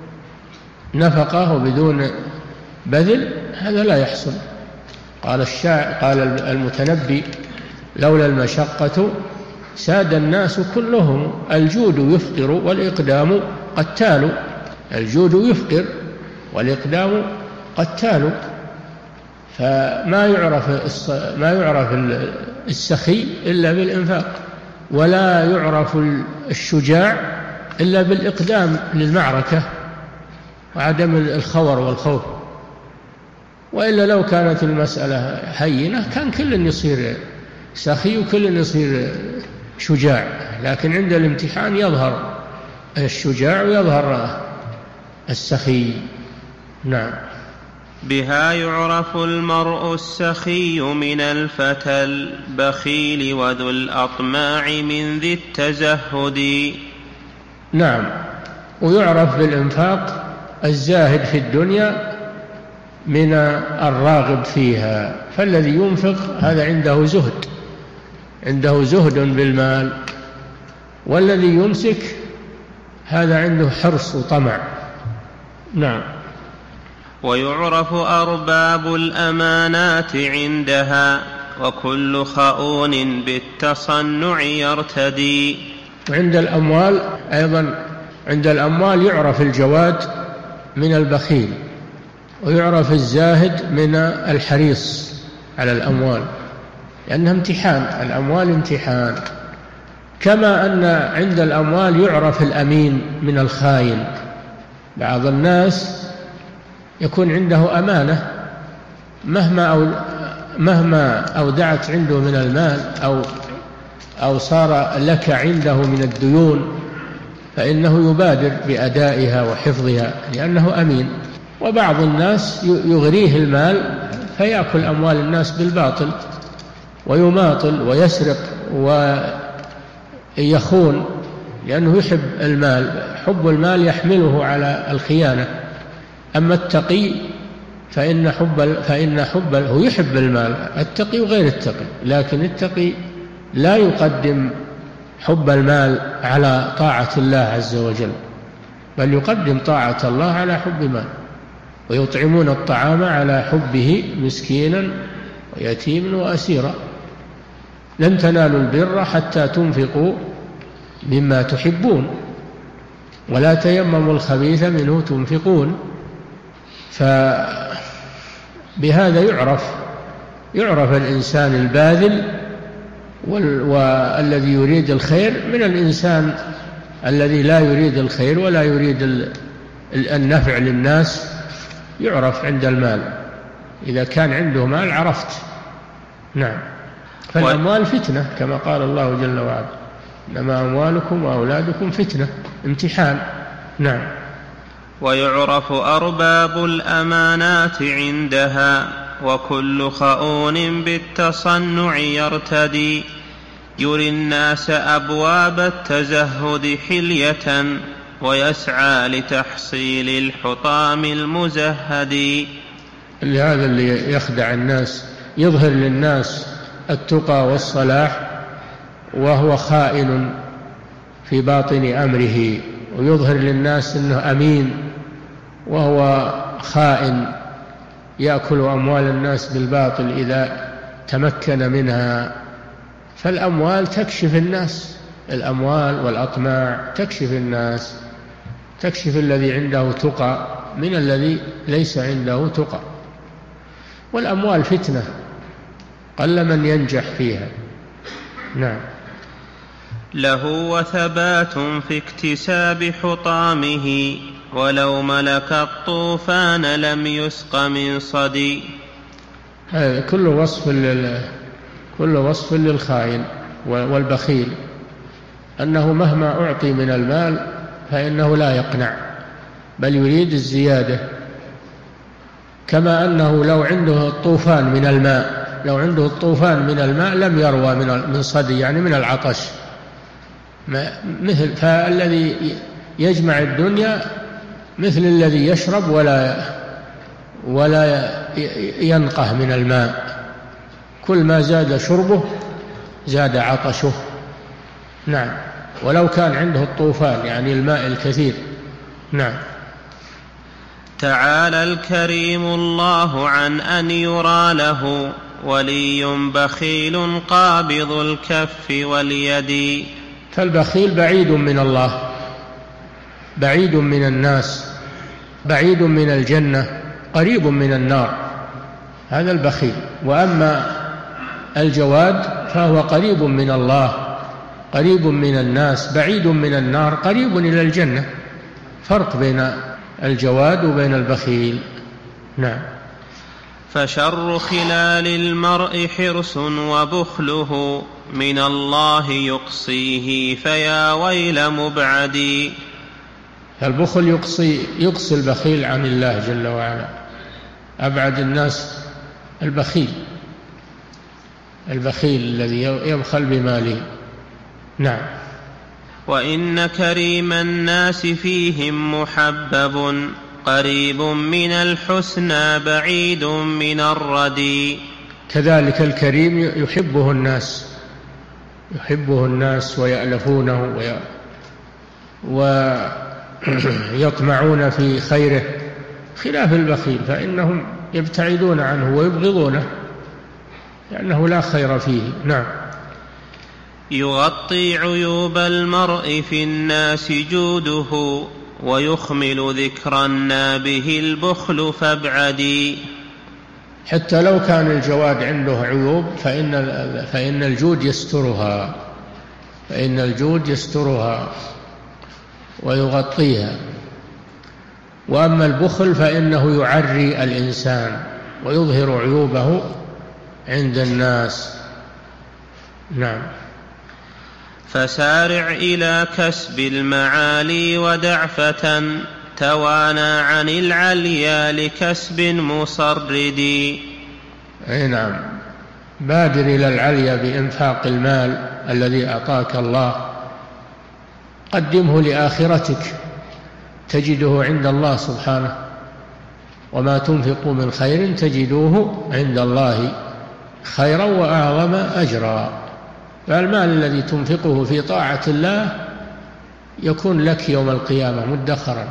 نفقة وبدون بذل، هذا لا يحصل. قال المتنبي: لولا المشقة ساد الناس كلهم، الجود يفقر والإقدام قتال. الجود يفقر والإقدام قتال. فما يعرف السخي إلا بالإنفاق، ولا يعرف الشجاع إلا بالإقدام للمعركة وعدم الخور والخوف. وإلا لو كانت المسألة هينة كان كل يصير سخي وكل يصير شجاع، لكن عند الامتحان يظهر الشجاع ويظهر السخي. نعم. بها يعرف المرء السخي من الفتى البخيل وذو الأطماع من ذي التزهد. نعم، ويعرف بالإنفاق الزاهد في الدنيا من الراغب فيها، فالذي ينفق هذا عنده زهد بالمال، والذي يمسك هذا عنده حرص وطمع. نعم. ويعرف أرباب الأمانات عندها وكل خؤون بالتصنع يرتدي. وعند الأموال أيضا، عند الأموال يعرف الجواد من البخيل، ويعرف الزاهد من الحريص على الأموال، لأنها امتحان، الأموال امتحان. كما أن عند الأموال يعرف الأمين من الخاين. بعض الناس يكون عنده أمانة، مهما أودعت عنده من المال أو صار لك عنده من الديون فإنه يبادر بأدائها وحفظها لأنه أمين. وبعض الناس يغريه المال فيأكل أموال الناس بالباطل ويماطل ويسرق ويخون، لأنه يحب المال، حب المال يحمله على الخيانة. أما التقي فإن حب هو يحب المال، التقي وغير التقي، لكن التقي لا يقدم حب المال على طاعة الله عز وجل، بل يقدم طاعة الله على حب مال. ويطعمون الطعام على حبه مسكينا ويتيما وأسيرا. لن تنالوا البر حتى تنفقوا مما تحبون ولا تيمموا الخبيث منه تنفقون. فبهذا يعرف الإنسان الباذل والذي يريد الخير من الإنسان الذي لا يريد الخير ولا يريد النفع للناس. يعرف عند المال، إذا كان عنده مال عرفت. نعم. فالأموال فتنة كما قال الله جل وعلا: إنما أموالكم وأولادكم فتنة، امتحان. نعم. ويعرف أرباب الأمانات عندها وكل خؤون بالتصنع يرتدي. يري الناس أبواب التزهد حلية ويسعى لتحصيل الحطام المزهد. لهذا اللي يخدع الناس، يظهر للناس التقى والصلاح وهو خائن في باطن أمره، ويظهر للناس أنه أمين وهو خائن يأكل أموال الناس بالباطل إذا تمكن منها. فالأموال تكشف الناس، الأموال والأطماع تكشف الناس، تكشف الذي عنده تقى من الذي ليس عنده تقى. والأموال فتنة قل من ينجح فيها. نعم. له وثبات في اكتساب حطامه، ولو ملك الطوفان لم يسق من صدي. هذا كل وصف للخائن والبخيل، أنه مهما أعطي من المال فإنه لا يقنع، بل يريد الزيادة. كما أنه لو عنده الطوفان من الماء لم يروى من صدي، يعني من العطش. فالذي يجمع الدنيا مثل الذي يشرب ولا ينقه من الماء، كل ما زاد شربه زاد عطشه. نعم. ولو كان عنده الطوفان يعني الماء الكثير. نعم. تعالى الكريم الله عن أن يرى له ولي بخيل قابض الكف واليد. فالبخيل بعيد من الله، بعيد من الناس، بعيد من الجنة، قريب من النار، هذا البخيل. وأما الجواد فهو قريب من الله، قريب من الناس، بعيد من النار، قريب إلى الجنة. فرق بين الجواد وبين البخيل. نعم. فشر خلال المرء حرص وبخله، من الله يقصيه فيا ويل مبعدي. البخل يقصي البخيل عن الله جل وعلا. أبعد الناس البخيل الذي يبخل بماله. نعم. وإن كريم الناس فيهم محبب، قريب من الحسنى بعيد من الردي. كذلك الكريم يحبه الناس ويألفونه ويطمعون في خيره، خلاف البخيل فإنهم يبتعدون عنه ويبغضونه لأنه لا خير فيه. نعم. يغطي عيوب المرء في الناس جوده، ويخمل ذكرا به البخل فابعدي. حتى لو كان الجواد عنده عيوب فإن الجود يسترها ويغطيها. وأما البخل فإنه يعري الإنسان ويظهر عيوبه عند الناس. نعم. فسارع إلى كسب المعالي ودعفة، توانى عن العليا لكسب مصردي. نعم. بادر إلى العليا بإنفاق المال الذي أعطاك الله، قدمه لآخرتك تجده عند الله سبحانه، وما تنفقوا من خير تجدوه عند الله خيرا وأعظم أجرا. فالمال الذي تنفقه في طاعة الله يكون لك يوم القيامة مدخرا،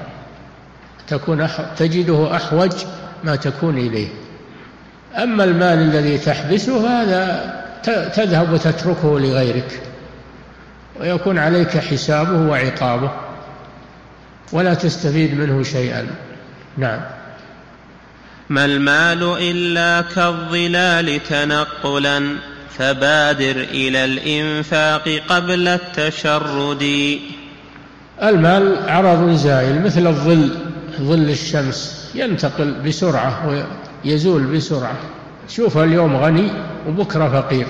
تجده أحوج ما تكون إليه. أما المال الذي تحبسه هذا تذهب وتتركه لغيرك، ويكون عليك حسابه وعقابه ولا تستفيد منه شيئا. نعم. ما المال إلا كالظلال تنقلا، فبادر إلى الإنفاق قبل التشرد. المال عرض زائل مثل ظل الشمس، ينتقل بسرعة ويزول بسرعة. شوف اليوم غني وبكرة فقير.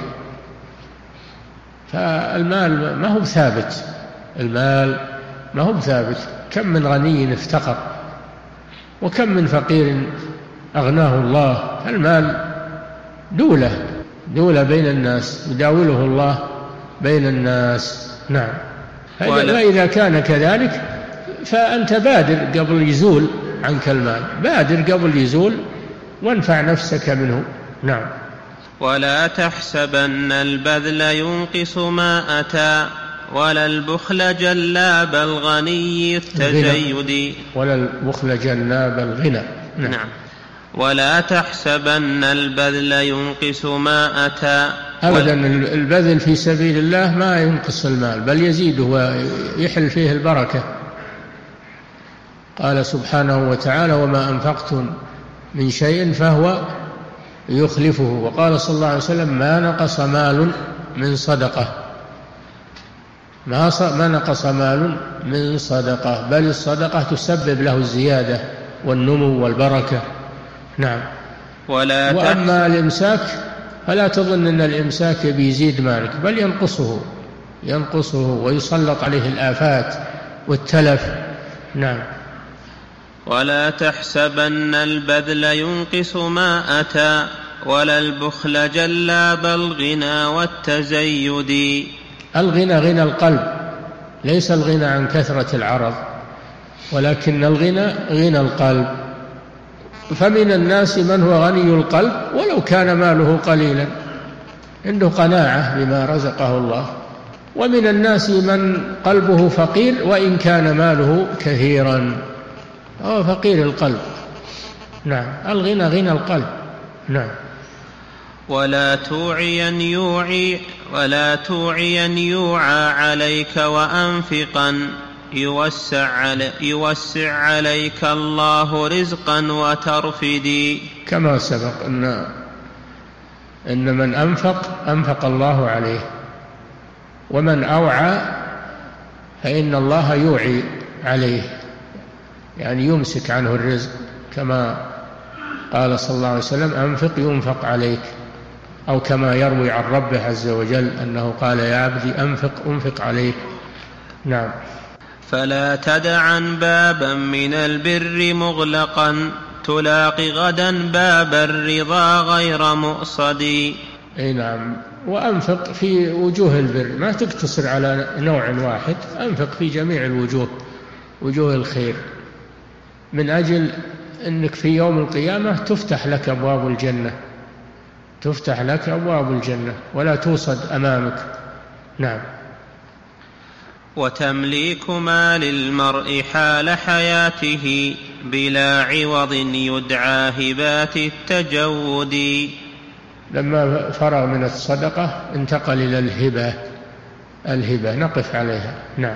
فالمال ما هو ثابت، المال ما هو ثابت. كم من غني افتقر وكم من فقير أغناه الله. المال دولة بين الناس، يداوله الله بين الناس. نعم. فإذا كان كذلك فأنت بادر قبل يزول عنك المال، بادر قبل يزول وانفع نفسك منه. نعم. ولا تحسبن البذل ينقص ما أتى، ولا البخل جلاب الغني التجيد. ولا البخل جلاب الغنى. نعم. ولا تحسبن البذل ينقص ما أتى، أبدا البذل في سبيل الله ما ينقص المال بل يزيده ويحل فيه البركة. قال سبحانه وتعالى: وما أنفقتم من شيء فهو يخلفه. وقال صلى الله عليه وسلم: ما نقص مال من صدقة، ما نقص مال من صدقة، بل الصدقة تسبب له الزيادة والنمو والبركة. نعم. وأما الإمساك فلا تظن أن الإمساك بيزيد مالك، بل ينقصه ويسلط عليه الآفات والتلف. نعم. ولا تحسبن البذل ينقص ما أتى، ولا البخل جلاب الغنى والتزيد. الغنى غنى القلب، ليس الغنى عن كثرة العرض، ولكن الغنى غنى القلب. فمن الناس من هو غني القلب ولو كان ماله قليلا، عنده قناعة بما رزقه الله، ومن الناس من قلبه فقير وإن كان ماله كثيرا، هو فقير القلب. نعم. الغنى غنى القلب. نعم. ولا توعيا يوعى عليك وأنفقا يوسع عليك الله رزقا وترفدي. كما سبق أن من أنفق الله عليه، ومن أوعى فإن الله يوعي عليه، يعني يمسك عنه الرزق، كما قال صلى الله عليه وسلم: أنفق ينفق عليك، أو كما يروي عن ربه عز وجل أنه قال: يا عبدي أنفق عليك. نعم. فلا تدعن بابا من البر مغلقا، تلاقي غدا باب الرضا غير مؤصد. أي نعم. وأنفق في وجوه البر، ما تقتصر على نوع واحد، أنفق في جميع الوجوه، وجوه الخير، من أجل أنك في يوم القيامة تفتح لك أبواب الجنة ولا توصد أمامك. نعم. وتمليك مال المرء حال حياته بلا عوض يدعى هبات التجود. لما فرغ من الصدقة انتقل إلى الهبة نقف عليها. نعم.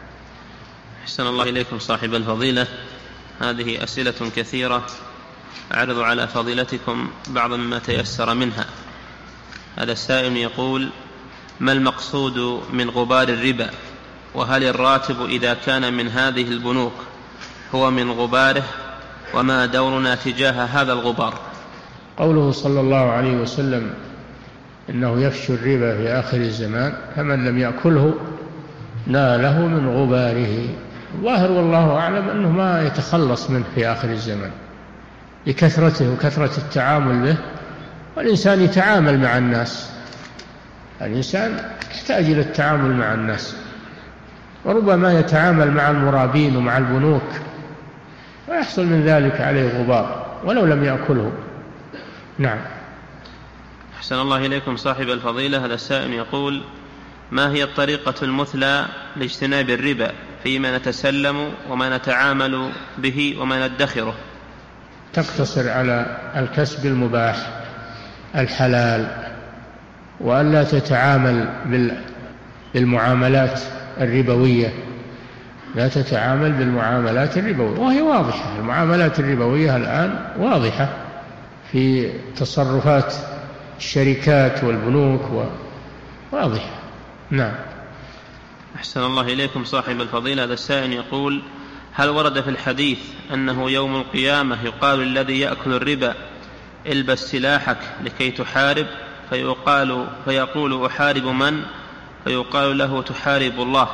أحسن الله إليكم صاحب الفضيلة. هذه أسئلة كثيرة، أعرض على فضيلتكم بعض مما تيسر منها. هذا السائل يقول: ما المقصود من غبار الربا؟ وهل الراتب إذا كان من هذه البنوك هو من غباره؟ وما دورنا تجاه هذا الغبار؟ قوله صلى الله عليه وسلم إنه يفشو الربا في آخر الزمان، فمن لم يأكله ناله من غباره. الظاهر والله أعلم أنه ما يتخلص منه في آخر الزمان لكثرته وكثرة التعامل به، والإنسان يتعامل مع الناس، الإنسان يحتاج إلى التعامل مع الناس، وربما يتعامل مع المرابين ومع البنوك ويحصل من ذلك عليه غبار ولو لم يأكله. نعم. أحسن الله إليكم صاحب الفضيلة. هذا السائل يقول: ما هي الطريقة المثلى لاجتناب الربا فيما نتسلم وما نتعامل به وما ندخره؟ تقتصر على الكسب المباح الحلال، وألا تتعامل بالمعاملات الربوية، لا تتعامل بالمعاملات الربوية، وهي واضحة. المعاملات الربوية الآن واضحة في تصرفات الشركات والبنوك واضحة. نعم. أحسن الله إليكم صاحب الفضيلة. هذا السائل يقول: هل ورد في الحديث أنه يوم القيامة يقال الذي يأكل الربا البس سلاحك لكي تحارب، فيقول أحارب من؟ فيقال له تحارب الله؟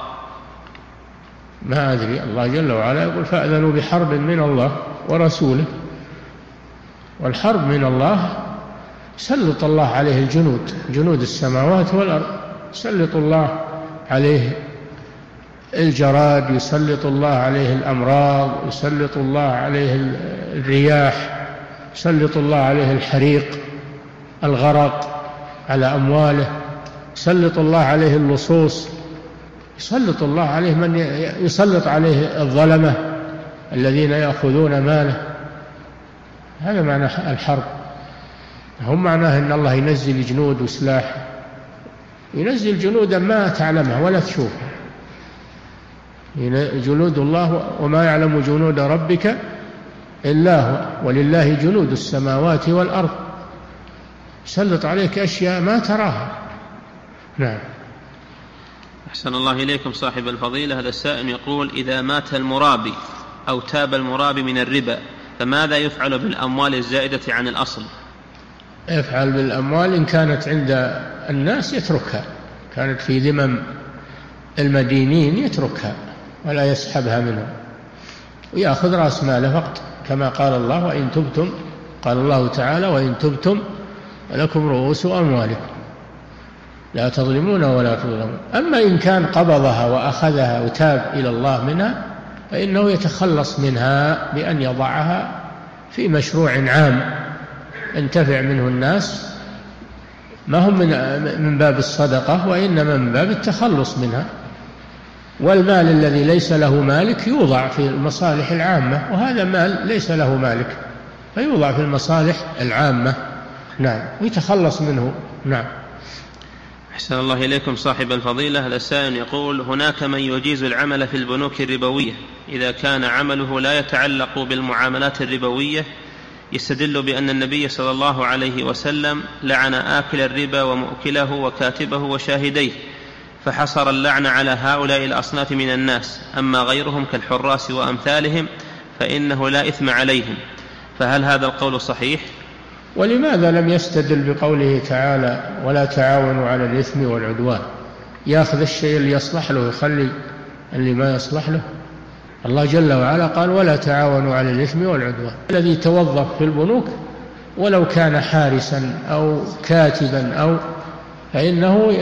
ما أدري. الله جل وعلا يقول: فأذنوا بحرب من الله ورسوله. والحرب من الله سلط الله عليه الجنود، جنود السماوات والأرض، سلط الله عليه الجراد، يسلط الله عليه الأمراض، يسلط الله عليه الرياح، يسلط الله عليه الحريق، الغرق على أمواله، يسلط الله عليه اللصوص، يسلط الله عليه من يسلط عليه الظلمة الذين يأخذون ماله. هذا معنى الحرب. هم معناه أن الله ينزل جنود وسلاح ينزل جنودا ما تعلمها ولا تشوفها، جنود الله وما يعلم جنود ربك إلا هو ولله جنود السماوات والأرض، يسلط عليك أشياء ما تراها. نعم. أحسن الله إليكم صاحب الفضيلة. هذا السائل يقول: إذا مات المرابي أو تاب المرابي من الربا فماذا يفعل بالأموال الزائدة عن الأصل؟ يفعل بالأموال إن كانت عند الناس يتركها، كانت في ذمم المدينين يتركها ولا يسحبها منهم، ويأخذ رأس ماله فقط، كما قال الله: وإن تبتم، قال الله تعالى: وإن تبتم لكم رؤوس أموالكم لا تظلمون ولا تظلمون. أما إن كان قبضها وأخذها وتاب إلى الله منها فإنه يتخلص منها بأن يضعها في مشروع عام ينتفع منه الناس، ما هم من باب الصدقة وإنما من باب التخلص منها. والمال الذي ليس له مالك يوضع في المصالح العامة، وهذا مال ليس له مالك فيوضع في المصالح العامة. نعم، ويتخلص منه. نعم. أحسن الله إليكم صاحب الفضيلة. هذا السائل يقول: هناك من يجيز العمل في البنوك الربوية إذا كان عمله لا يتعلق بالمعاملات الربوية، يستدل بأن النبي صلى الله عليه وسلم لعن آكل الربا ومؤكله وكاتبه وشاهديه، فحصر اللعن على هؤلاء الأصناف من الناس، أما غيرهم كالحراس وأمثالهم فإنه لا إثم عليهم، فهل هذا القول صحيح؟ ولماذا لم يستدل بقوله تعالى: ولا تعاونوا على الإثم والعدوان؟ يأخذ الشيء اللي يصلح له ويخلي اللي ما يصلح له. الله جل وعلا قال: ولا تعاونوا على الإثم والعدوان. الذي توظف في البنوك ولو كان حارسا أو كاتبا فإنه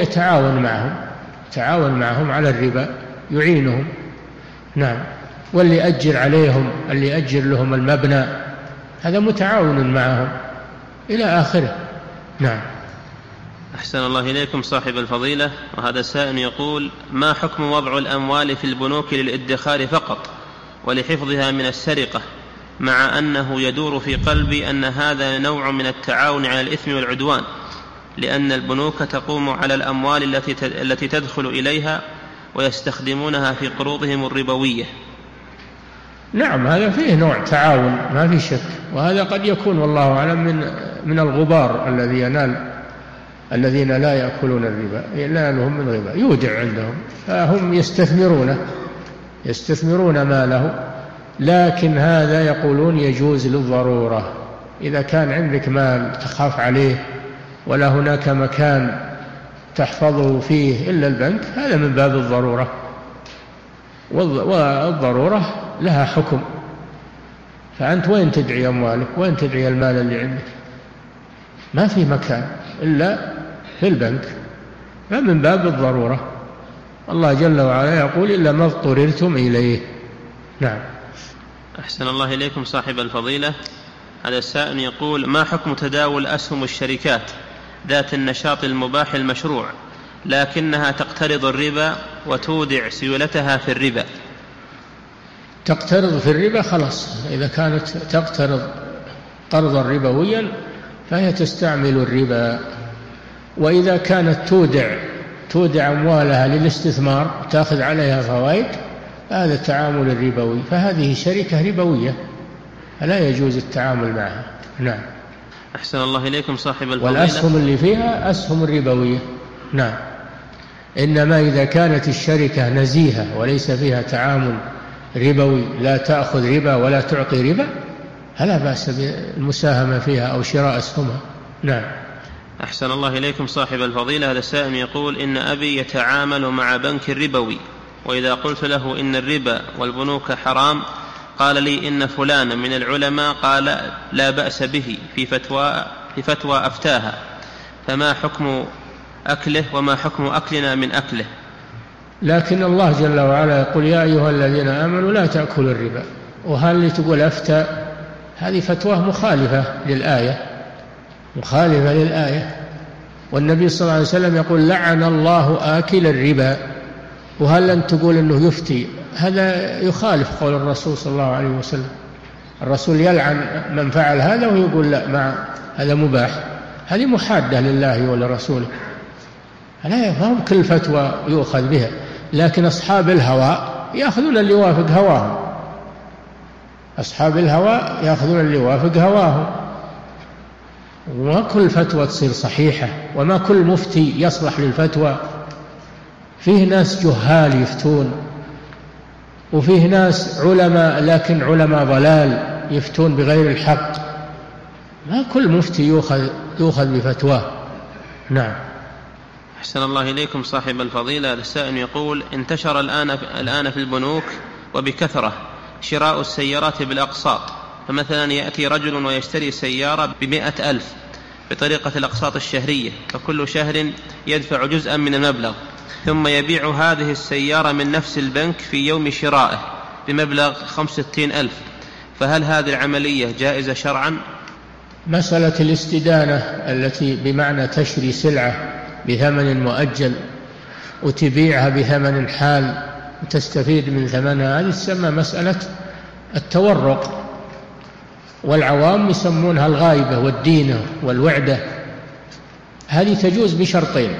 يتعاون معهم على الربا، يعينهم. نعم. واللي أجر عليهم، اللي أجر لهم المبنى، هذا متعاون معهم إلى آخره. نعم. أحسن الله إليكم صاحب الفضيلة. وهذا السائل يقول: ما حكم وضع الأموال في البنوك للإدخار فقط ولحفظها من السرقة، مع أنه يدور في قلبي أن هذا نوع من التعاون على الإثم والعدوان، لأن البنوك تقوم على الأموال التي تدخل إليها ويستخدمونها في قروضهم الربوية؟ نعم، هذا فيه نوع تعاون ما في شك، وهذا قد يكون والله أعلم من الغبار الذي ينال الذين لا يأكلون الربا، ينالهم من الربا، يودع عندهم فهم يستثمرون ماله. لكن هذا يقولون يجوز للضرورة، إذا كان عندك مال تخاف عليه ولا هناك مكان تحفظه فيه إلا البنك، هذا من باب الضرورة، والضرورة لها حكم. فأنت وين تدعي أموالك؟ وين تدعي المال اللي عندك؟ ما في مكان إلا في البنك، فمن باب الضرورة. الله جل وعلا يقول: إلا ما اضطررتم إليه. نعم. أحسن الله إليكم صاحب الفضيلة. هذا السائل يقول: ما حكم تداول أسهم الشركات ذات النشاط المباح المشروع لكنها تقترض الربا وتودع سيولتها في الربا؟ تقترض في الربا خلاص، إذا كانت تقترض قرضا ربويا فهي تستعمل الربا. وإذا كانت تودع أموالها للاستثمار تأخذ عليها فوائد، هذا التعامل الربوي، فهذه شركة ربوية فلا يجوز التعامل معها. نعم. أحسن الله إليكم صاحب الفضيلة. والأسهم اللي فيها أسهم ربوية. نعم. إنما إذا كانت الشركة نزيهة وليس فيها تعامل ربوي، لا تأخذ ربا ولا تعطي ربا، فلا بأس بالمساهمة فيها أو شراء أسهمها. نعم. أحسن الله إليكم صاحب الفضيلة. هذا السائل يقول: إن أبي يتعامل مع بنك ربوي، وإذا قلت له إن الربا والبنوك حرام قال لي إن فلان من العلماء قال لا بأس به في فتوى أفتاها، فما حكم أكله وما حكم أكلنا من أكله؟ لكن الله جل وعلا يقول: يا أيها الذين آمنوا لا تأكلوا الربا. وهل اللي تقول أفتى هذه فتوى مخالفة للآية. والنبي صلى الله عليه وسلم يقول: لعن الله آكل الربا. وهل أن تقول أنه يفتي؟ هذا يخالف قول الرسول صلى الله عليه وسلم. الرسول يلعن من فعل هذا ويقول لا، هذا مباح. هذه محادة لله ولرسوله. لا فهم كل فتوى يؤخذ بها، لكن أصحاب الهوى يأخذون اللي يوافق هواهم، أصحاب الهوى يأخذون اللي يوافق هواهم، وما كل فتوى تصير صحيحة، وما كل مفتي يصلح للفتوى. فيه ناس جهال يفتون، وفيه ناس علماء لكن علماء ضلال يفتون بغير الحق، ما كل مفتي يؤخذ بفتواه. نعم. أحسن الله إليكم صاحب الفضيلة. السائل يقول: انتشر الآن في البنوك وبكثرة شراء السيارات بالأقساط، فمثلا يأتي رجل ويشتري سيارة ب100,000 بطريقة الأقساط الشهرية، فكل شهر يدفع جزءا من المبلغ، ثم يبيع هذه السيارة من نفس البنك في يوم شرائه بمبلغ 65,000، فهل هذه العملية جائزة شرعا؟ مسألة الاستدانة التي بمعنى تشري سلعة بثمن مؤجل وتبيعها بثمن حال وتستفيد من ثمنها، هذه تسمى مسألة التورق، والعوام يسمونها الغائبة والدينة والوعدة. هذه تجوز بشرطين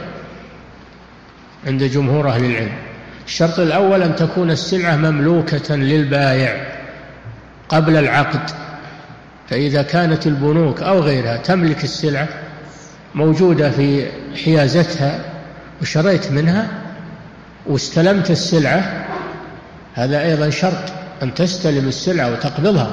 عند جمهور أهل العلم. الشرط الأول أن تكون السلعة مملوكة للبائع قبل العقد، فإذا كانت البنوك أو غيرها تملك السلعة موجودة في حيازتها وشريت منها واستلمت السلعة، هذا أيضا شرط أن تستلم السلعة وتقبضها،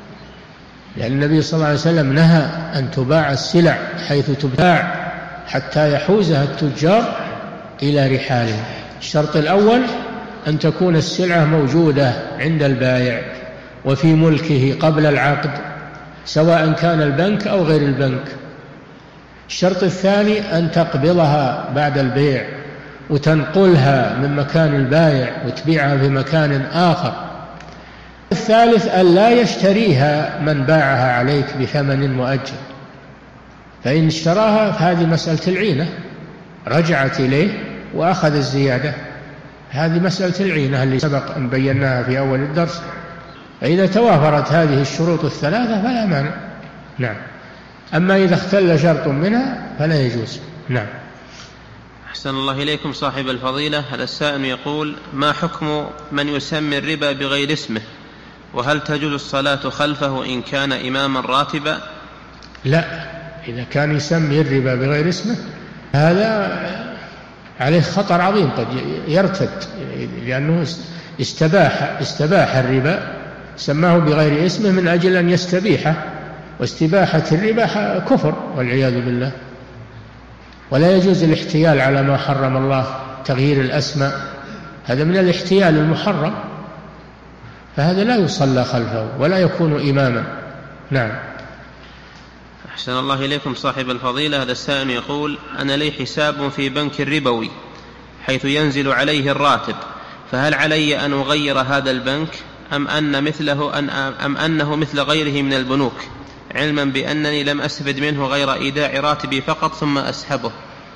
لأن النبي صلى الله عليه وسلم نهى أن تباع السلع حيث تباع حتى يحوزها التجار إلى رحالهم. الشرط الأول أن تكون السلعة موجودة عند البائع وفي ملكه قبل العقد، سواء كان البنك أو غير البنك. الشرط الثاني أن تقبضها بعد البيع وتنقلها من مكان البائع وتبيعها في مكان آخر. الثالث أن لا يشتريها من باعها عليك بثمن مؤجل، فإن اشتراها فهذه مسألة العينة، رجعت إليه وأخذ الزيادة، هذه مسألة العينة اللي سبق أن بيناها في أول الدرس. فإذا توافرت هذه الشروط الثلاثة فلا مانع. نعم. أما إذا اختل شرط منها فلا يجوز. نعم. أحسن الله إليكم صاحب الفضيلة. هذا السائل يقول: ما حكم من يسمي الربا بغير اسمه، وهل تجوز الصلاة خلفه إن كان إماما راتبا؟ لا، إذا كان يسمي الربا بغير اسمه هذا عليه خطر عظيم، قد يرتد، لأنه استباح الربا، سماه بغير اسمه من أجل أن يستبيحه، واستباحة الربا كفر والعياذ بالله. ولا يجوز الاحتيال على ما حرم الله، تغيير الأسماء، هذا من الاحتيال المحرم، فهذا لا يصلى خلفه ولا يكون إماما. نعم. أحسن الله إليكم صاحب الفضيلة. هذا السائل يقول: أنا لي حساب في بنك الربوي حيث ينزل عليه الراتب، فهل علي أن أغير هذا البنك أم أنه مثل غيره من البنوك، علما بأنني لم أستفد منه غير إيداع راتبي فقط ثم أسحبه؟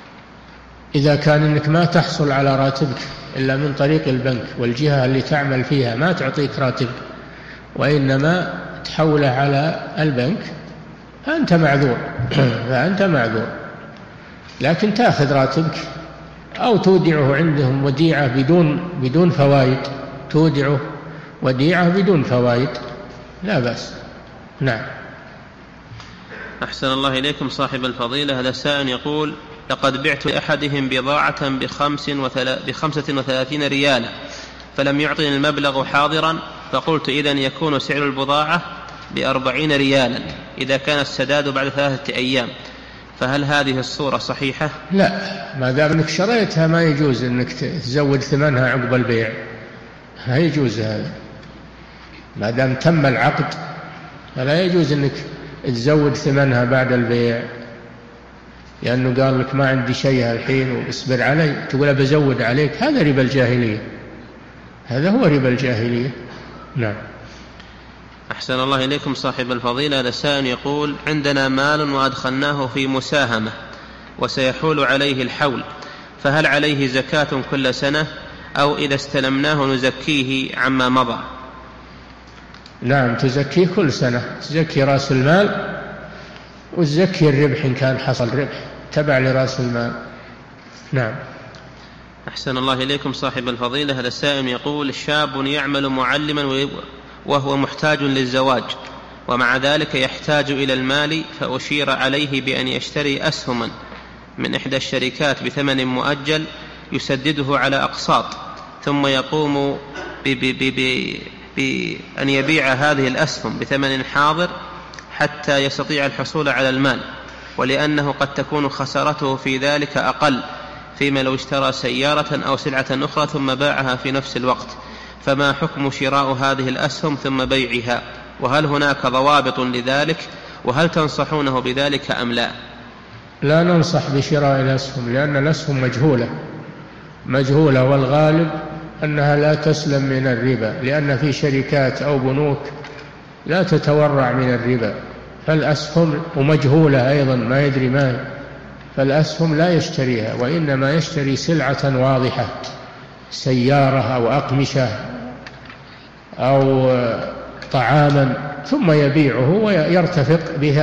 إذا كان أنك ما تحصل على راتبك إلا من طريق البنك، والجهة اللي تعمل فيها ما تعطيك راتبك وإنما تحوله على البنك، فأنت معذور. لكن تأخذ راتبك أو تودعه عندهم وديعة بدون فوائد، تودعه وديعة بدون فوائد، لا بأس. نعم. أحسن الله إليكم صاحب الفضيلة. هذا سائل يقول: لقد بعت لأحدهم بضاعة ب35 ريالا، فلم يعطني المبلغ حاضرا، فقلت إذن يكون سعر البضاعة ب40 ريالا إذا كان السداد بعد 3 أيام، فهل هذه الصورة صحيحة؟ لا، ما دام أنك شريتها ما يجوز أنك تزود ثمنها عقب البيع، لا يجوز هذا، ما دام تم العقد فلا يجوز أنك تزود ثمنها بعد البيع، لأنه قال لك ما عندي شيء الحين واصبر علي، تقول بزود عليك، هذا ربا الجاهلية، هذا هو ربا الجاهلية. نعم. أحسن الله إليكم صاحب الفضيلة. هذا السائل يقول: عندنا مال وأدخلناه في مساهمة وسيحول عليه الحول، فهل عليه زكاة كل سنة أو إذا استلمناه نزكيه عما مضى؟ نعم، تزكيه كل سنة، تزكي رأس المال وتزكي الربح إن كان حصل ربح تبع لرأس المال. نعم. أحسن الله إليكم صاحب الفضيلة. هذا السائل يقول: شاب يعمل معلما وهو محتاج للزواج، ومع ذلك يحتاج إلى المال، فأشير عليه بأن يشتري أسهما من إحدى الشركات بثمن مؤجل يسدده على أقساط، ثم يقوم بأن يبيع هذه الأسهم بثمن حاضر حتى يستطيع الحصول على المال، ولأنه قد تكون خسارته في ذلك أقل فيما لو اشترى سيارة أو سلعة أخرى ثم باعها في نفس الوقت، فما حكم شراء هذه الأسهم ثم بيعها؟ وهل هناك ضوابط لذلك؟ وهل تنصحونه بذلك أم لا؟ لا ننصح بشراء الأسهم، لأن الأسهم مجهولة، والغالب أنها لا تسلم من الربا، لأن في شركات أو بنوك لا تتورع من الربا، فالأسهم ومجهولة أيضا ما يدري ما هي، فالأسهم لا يشتريها، وإنما يشتري سلعة واضحة، سيارة أو أقمشة أو طعاما، ثم يبيعه ويرتفق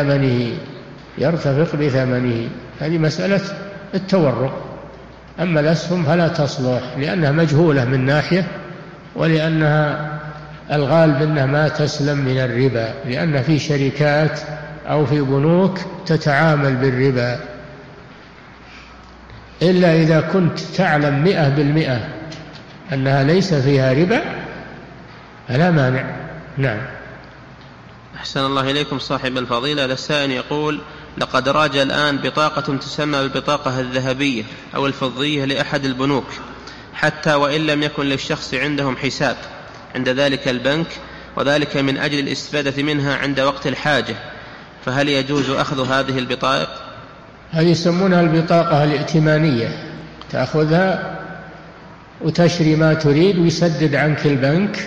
بثمنه. هذه مسألة التورع. أما الأسهم فلا تصلح، لأنها مجهولة من ناحية، ولأنها الغالب أنها ما تسلم من الربا، لأن في شركات أو في بنوك تتعامل بالربا، إلا إذا كنت تعلم 100% أنها ليس فيها ربا فلا مانع. نعم. أحسن الله إليكم صاحب الفضيلة. السائل يقول: لقد راج الآن بطاقة تسمى بالبطاقة الذهبية أو الفضية لأحد البنوك، حتى وإن لم يكن للشخص عندهم حساب عند ذلك البنك، وذلك من أجل الاستفادة منها عند وقت الحاجة، فهل يجوز أخذ هذه البطاقة؟ هذه يسمونها البطاقة الائتمانية، تأخذها وتشري ما تريد، ويسدد عنك البنك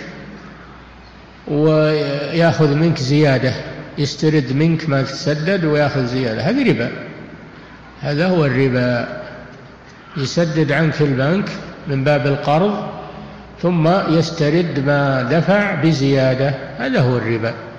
ويأخذ منك زيادة، يسترد منك ما تسدد ويأخذ زيادة. هذه ربا، هذا هو الربا، يسدد عنك البنك من باب القرض ثم يسترد ما دفع بزيادة، هذا هو الربا.